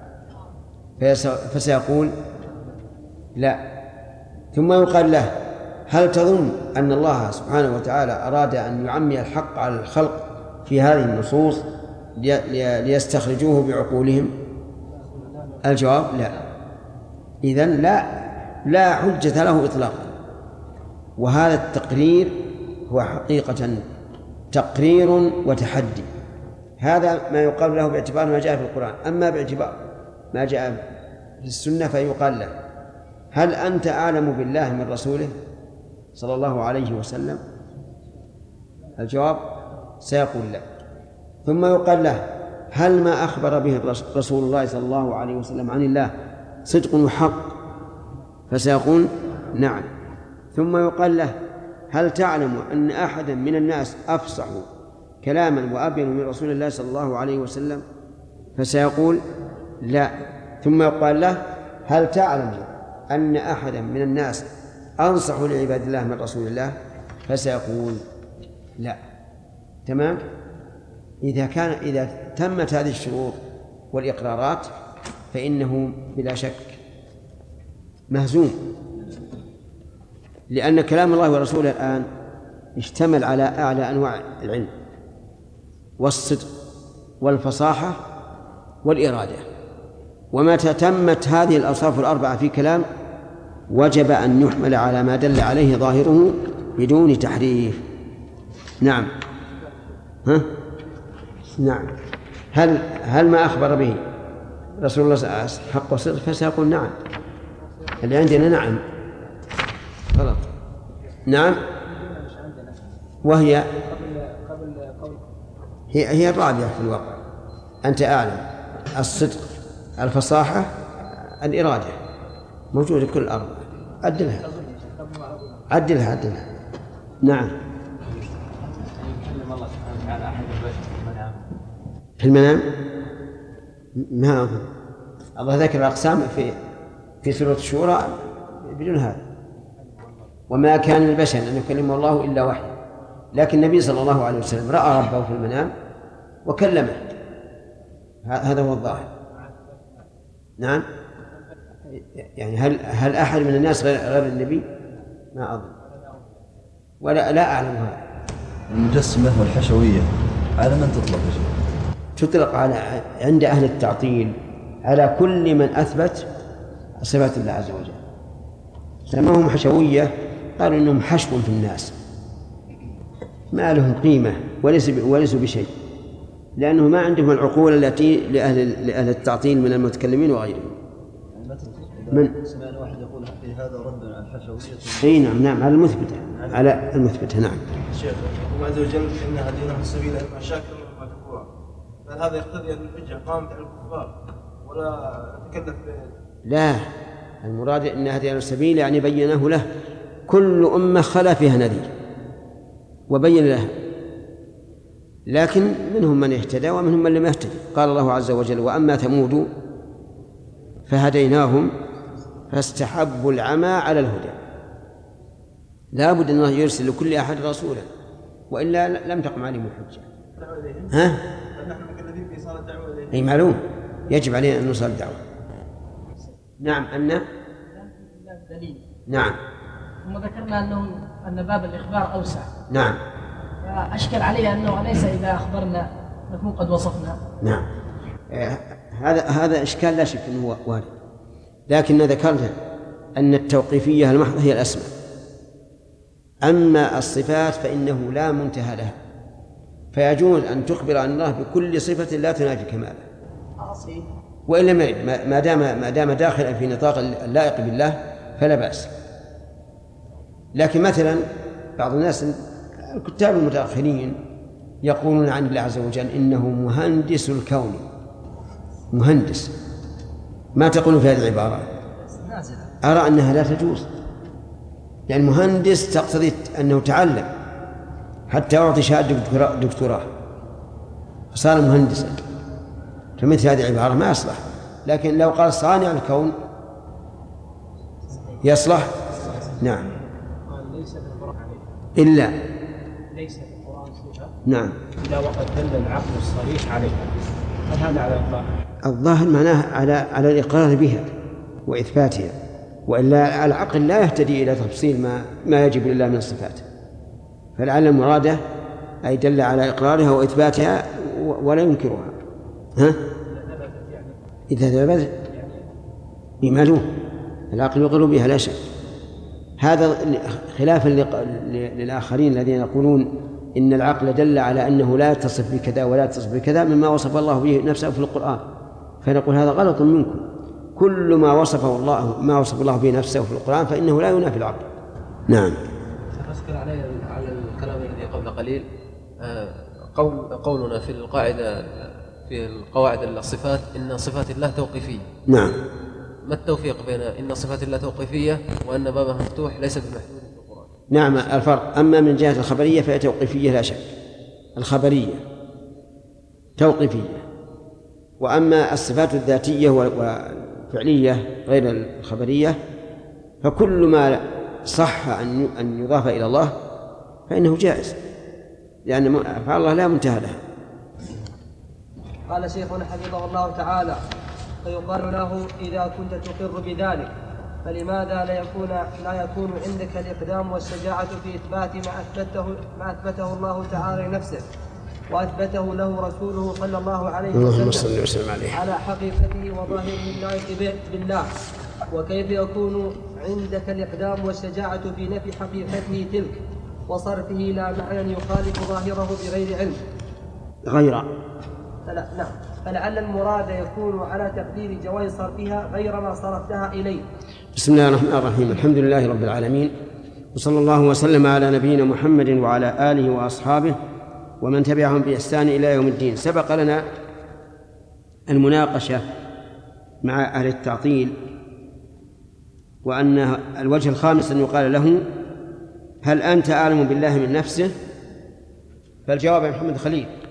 فسيقول لا. ثم يقال له: هل تظن أن الله سبحانه وتعالى أراد أن يعمي الحق على الخلق في هذه النصوص ليستخرجوه بعقولهم؟ الجواب لا. إذن لا حجة له إطلاقا. وهذا التقرير هو حقيقة تقرير وتحدي. هذا ما يقال له باعتبار ما جاء في القرآن. أما باعتبار ما جاء في السنة فيقال له: هل أنت أعلم بالله من رسوله صلى الله عليه وسلم؟ الجواب سيقول لا. ثم يقال له: هل ما أخبر به رسول الله صلى الله عليه وسلم عن الله صدق وحق؟ فسيقول نعم. ثم يقال له: هل تعلم أن أحدا من الناس أفصح كلاما وأبين من رسول الله صلى الله عليه وسلم؟ فسيقول لا. ثم يقال له: هل تعلم أن أحدا من الناس أنصح لعباد الله من رسول الله؟ فسيقول لا. تمام؟ إذا تمت هذه الشروط والإقرارات فإنه بلا شك مهزوم، لأن كلام الله ورسوله الآن اشتمل على أعلى أنواع العلم والصدق والفصاحة والإرادة. ومتى تمت هذه الأوصاف الأربعة في كلام وجب أن يحمل على ما دل عليه ظاهره بدون تحريف. نعم. نعم. هل ما أخبر به رسول الله صلى الله عليه وسلم حق وصدق؟ فسيقول نعم. اللي عندنا نعم غلط. نعم. وهي هي الرابعة في الواقع. أنت أعلم، الصدق، الفصاحة، الإرادة، موجودة كل الأرض. عدلها. نعم. في المنام ما الله ذكر الأقسام في سورة الشورى بدون هذا: وما كان البشر أن يكلمه الله إلا وحي. لكن النبي صلى الله عليه وسلم رأى ربه في المنام وكلمه. هذا هو الظاهر. نعم. يعني هل أحد من الناس غير النبي؟ ما أظن، ولا لا أعلم هذا. المجسمة والحشوية على من تطلق يا شيخ؟ تطلق عند أهل التعطيل على كل من أثبت صفات الله عز وجل. سماهم حشوية، قالوا إنهم حشو في الناس ما لهم قيمة وليسوا بشيء، لأنه ما عندهم العقول التي لأهل التعطيل من المتكلمين وغيرهم. من سمعنا واحد يقول في هذا رد على الحشوية. أي نعم على المثبتة. نعم. شيخ الله عز وجل إن هديناه السبيل إما شاكرا وإما كفورا، فهل هذا يقتضي أن الحجة قامت على الكفار ولا تكلف؟ لا، المراد إن هديناه السبيل يعني بيناه له. كل أمة خلا فيها نذير وبين له، لكن منهم من اهتدى ومنهم من لم يهتدي. قال الله عز وجل: وأما ثمود فهديناهم فاستحبوا العمى على الهدى. لا بد أن الله يرسل لكل أحد رسولا، وإلا لم تقم عليهم الحجة. نحن مكلفين بإيصال الدعوة إليهم. أي معلوم، يجب علينا أن نوصل الدعوة. نعم. نعم. ثم ذكرنا أن باب الإخبار أوسع. نعم. فأشكل عليه أنه أليس إذا أخبرنا نكون قد وصفنا. نعم. هذا إشكال لا شك أنه وارد، لكن ذكرنا أن التوقيفية المحضة هي الأسمى. أما الصفات فإنه لا منتهى لها، فيجوز أن تخبر عن الله بكل صفة لا تنافي كماله، وإلا ما دام داخلا في نطاق اللائق بالله فلا بأس. لكن مثلا بعض الناس الكتاب المتأخرين يقولون عن الله عز وجل إنه مهندس الكون. مهندس، ما تقولون في هذه العبارة؟ أرى أنها لا تجوز، يعني مهندس تقتضي أنه تعلم حتى يعطي شهادة دكتوراه فصار مهندسا، فمثل هذه العبارة ما يصلح. لكن لو قال صانع الكون يصلح. نعم. ليس في القرآن إلا ليس في القرآن صفة نعم إلا وقد دل العقل الصريح عليها. هل هذا على الظاهر؟ الظاهر معناه على الإقرار بها وإثباتها، وإلا العقل لا يهتدي إلى تفصيل ما يجب لله من الصفات، فلعل المرادة أي دل على إقرارها وإثباتها ولا ينكرها. ها؟ إذا ثبت يمالوه العقل يقر بها لا شك. هذا خلافا للآخرين الذين يقولون إن العقل دل على أنه لا يتصف بكذا ولا يتصف بكذا مما وصف الله به نفسه في القرآن، فنقول هذا غلط منكم. كل ما وصف الله به نفسه في القرآن فإنه لا ينافي العقل. نعم. أذكر على الكلام الذي قبل قليل قولنا في القاعدة في القواعد الصفات إن صفات الله توقيفية. نعم. ما التوفيق بين إن صفات الله توقيفية وأن بابها مفتوح ليس بمحدود في القرآن؟ نعم الفرق. أما من جهة الخبرية فهي توقيفية لا شك، الخبرية توقيفية، وأما الصفات الذاتية والفعلية غير الخبرية فكل ما صح أن يضاف إلى الله فإنه جائز، لأن أفعال الله لا منتهى لها. قال شيخنا حفظه الله تعالى: فيقال له إذا كنت تقر بذلك فلماذا لا يكون عندك الإقدام والشجاعة في إثبات ما أثبته الله تعالى لنفسه وأثبته له رسوله صلى الله عليه وسلم على حقيقته وظاهره اللائق بالله؟ وكيف يكون عندك الإقدام والشجاعة في نفي حقيقته تلك وصرفه لا معنى يخالف ظاهره بغير علم؟ نعم. فلعل المراد يكون على تقدير جواز صرفها غير ما صرفتها إليه. بسم الله الرحمن الرحيم. الحمد لله رب العالمين، وصلى الله وسلم على نبينا محمد وعلى آله وأصحابه ومن تبعهم بإحسان إلى يوم الدين. سبق لنا المناقشة مع أهل التعطيل، وأن الوجه الخامس أن يقال له: هل أنت أعلم بالله من نفسه؟ فالجواب يا محمد خليل: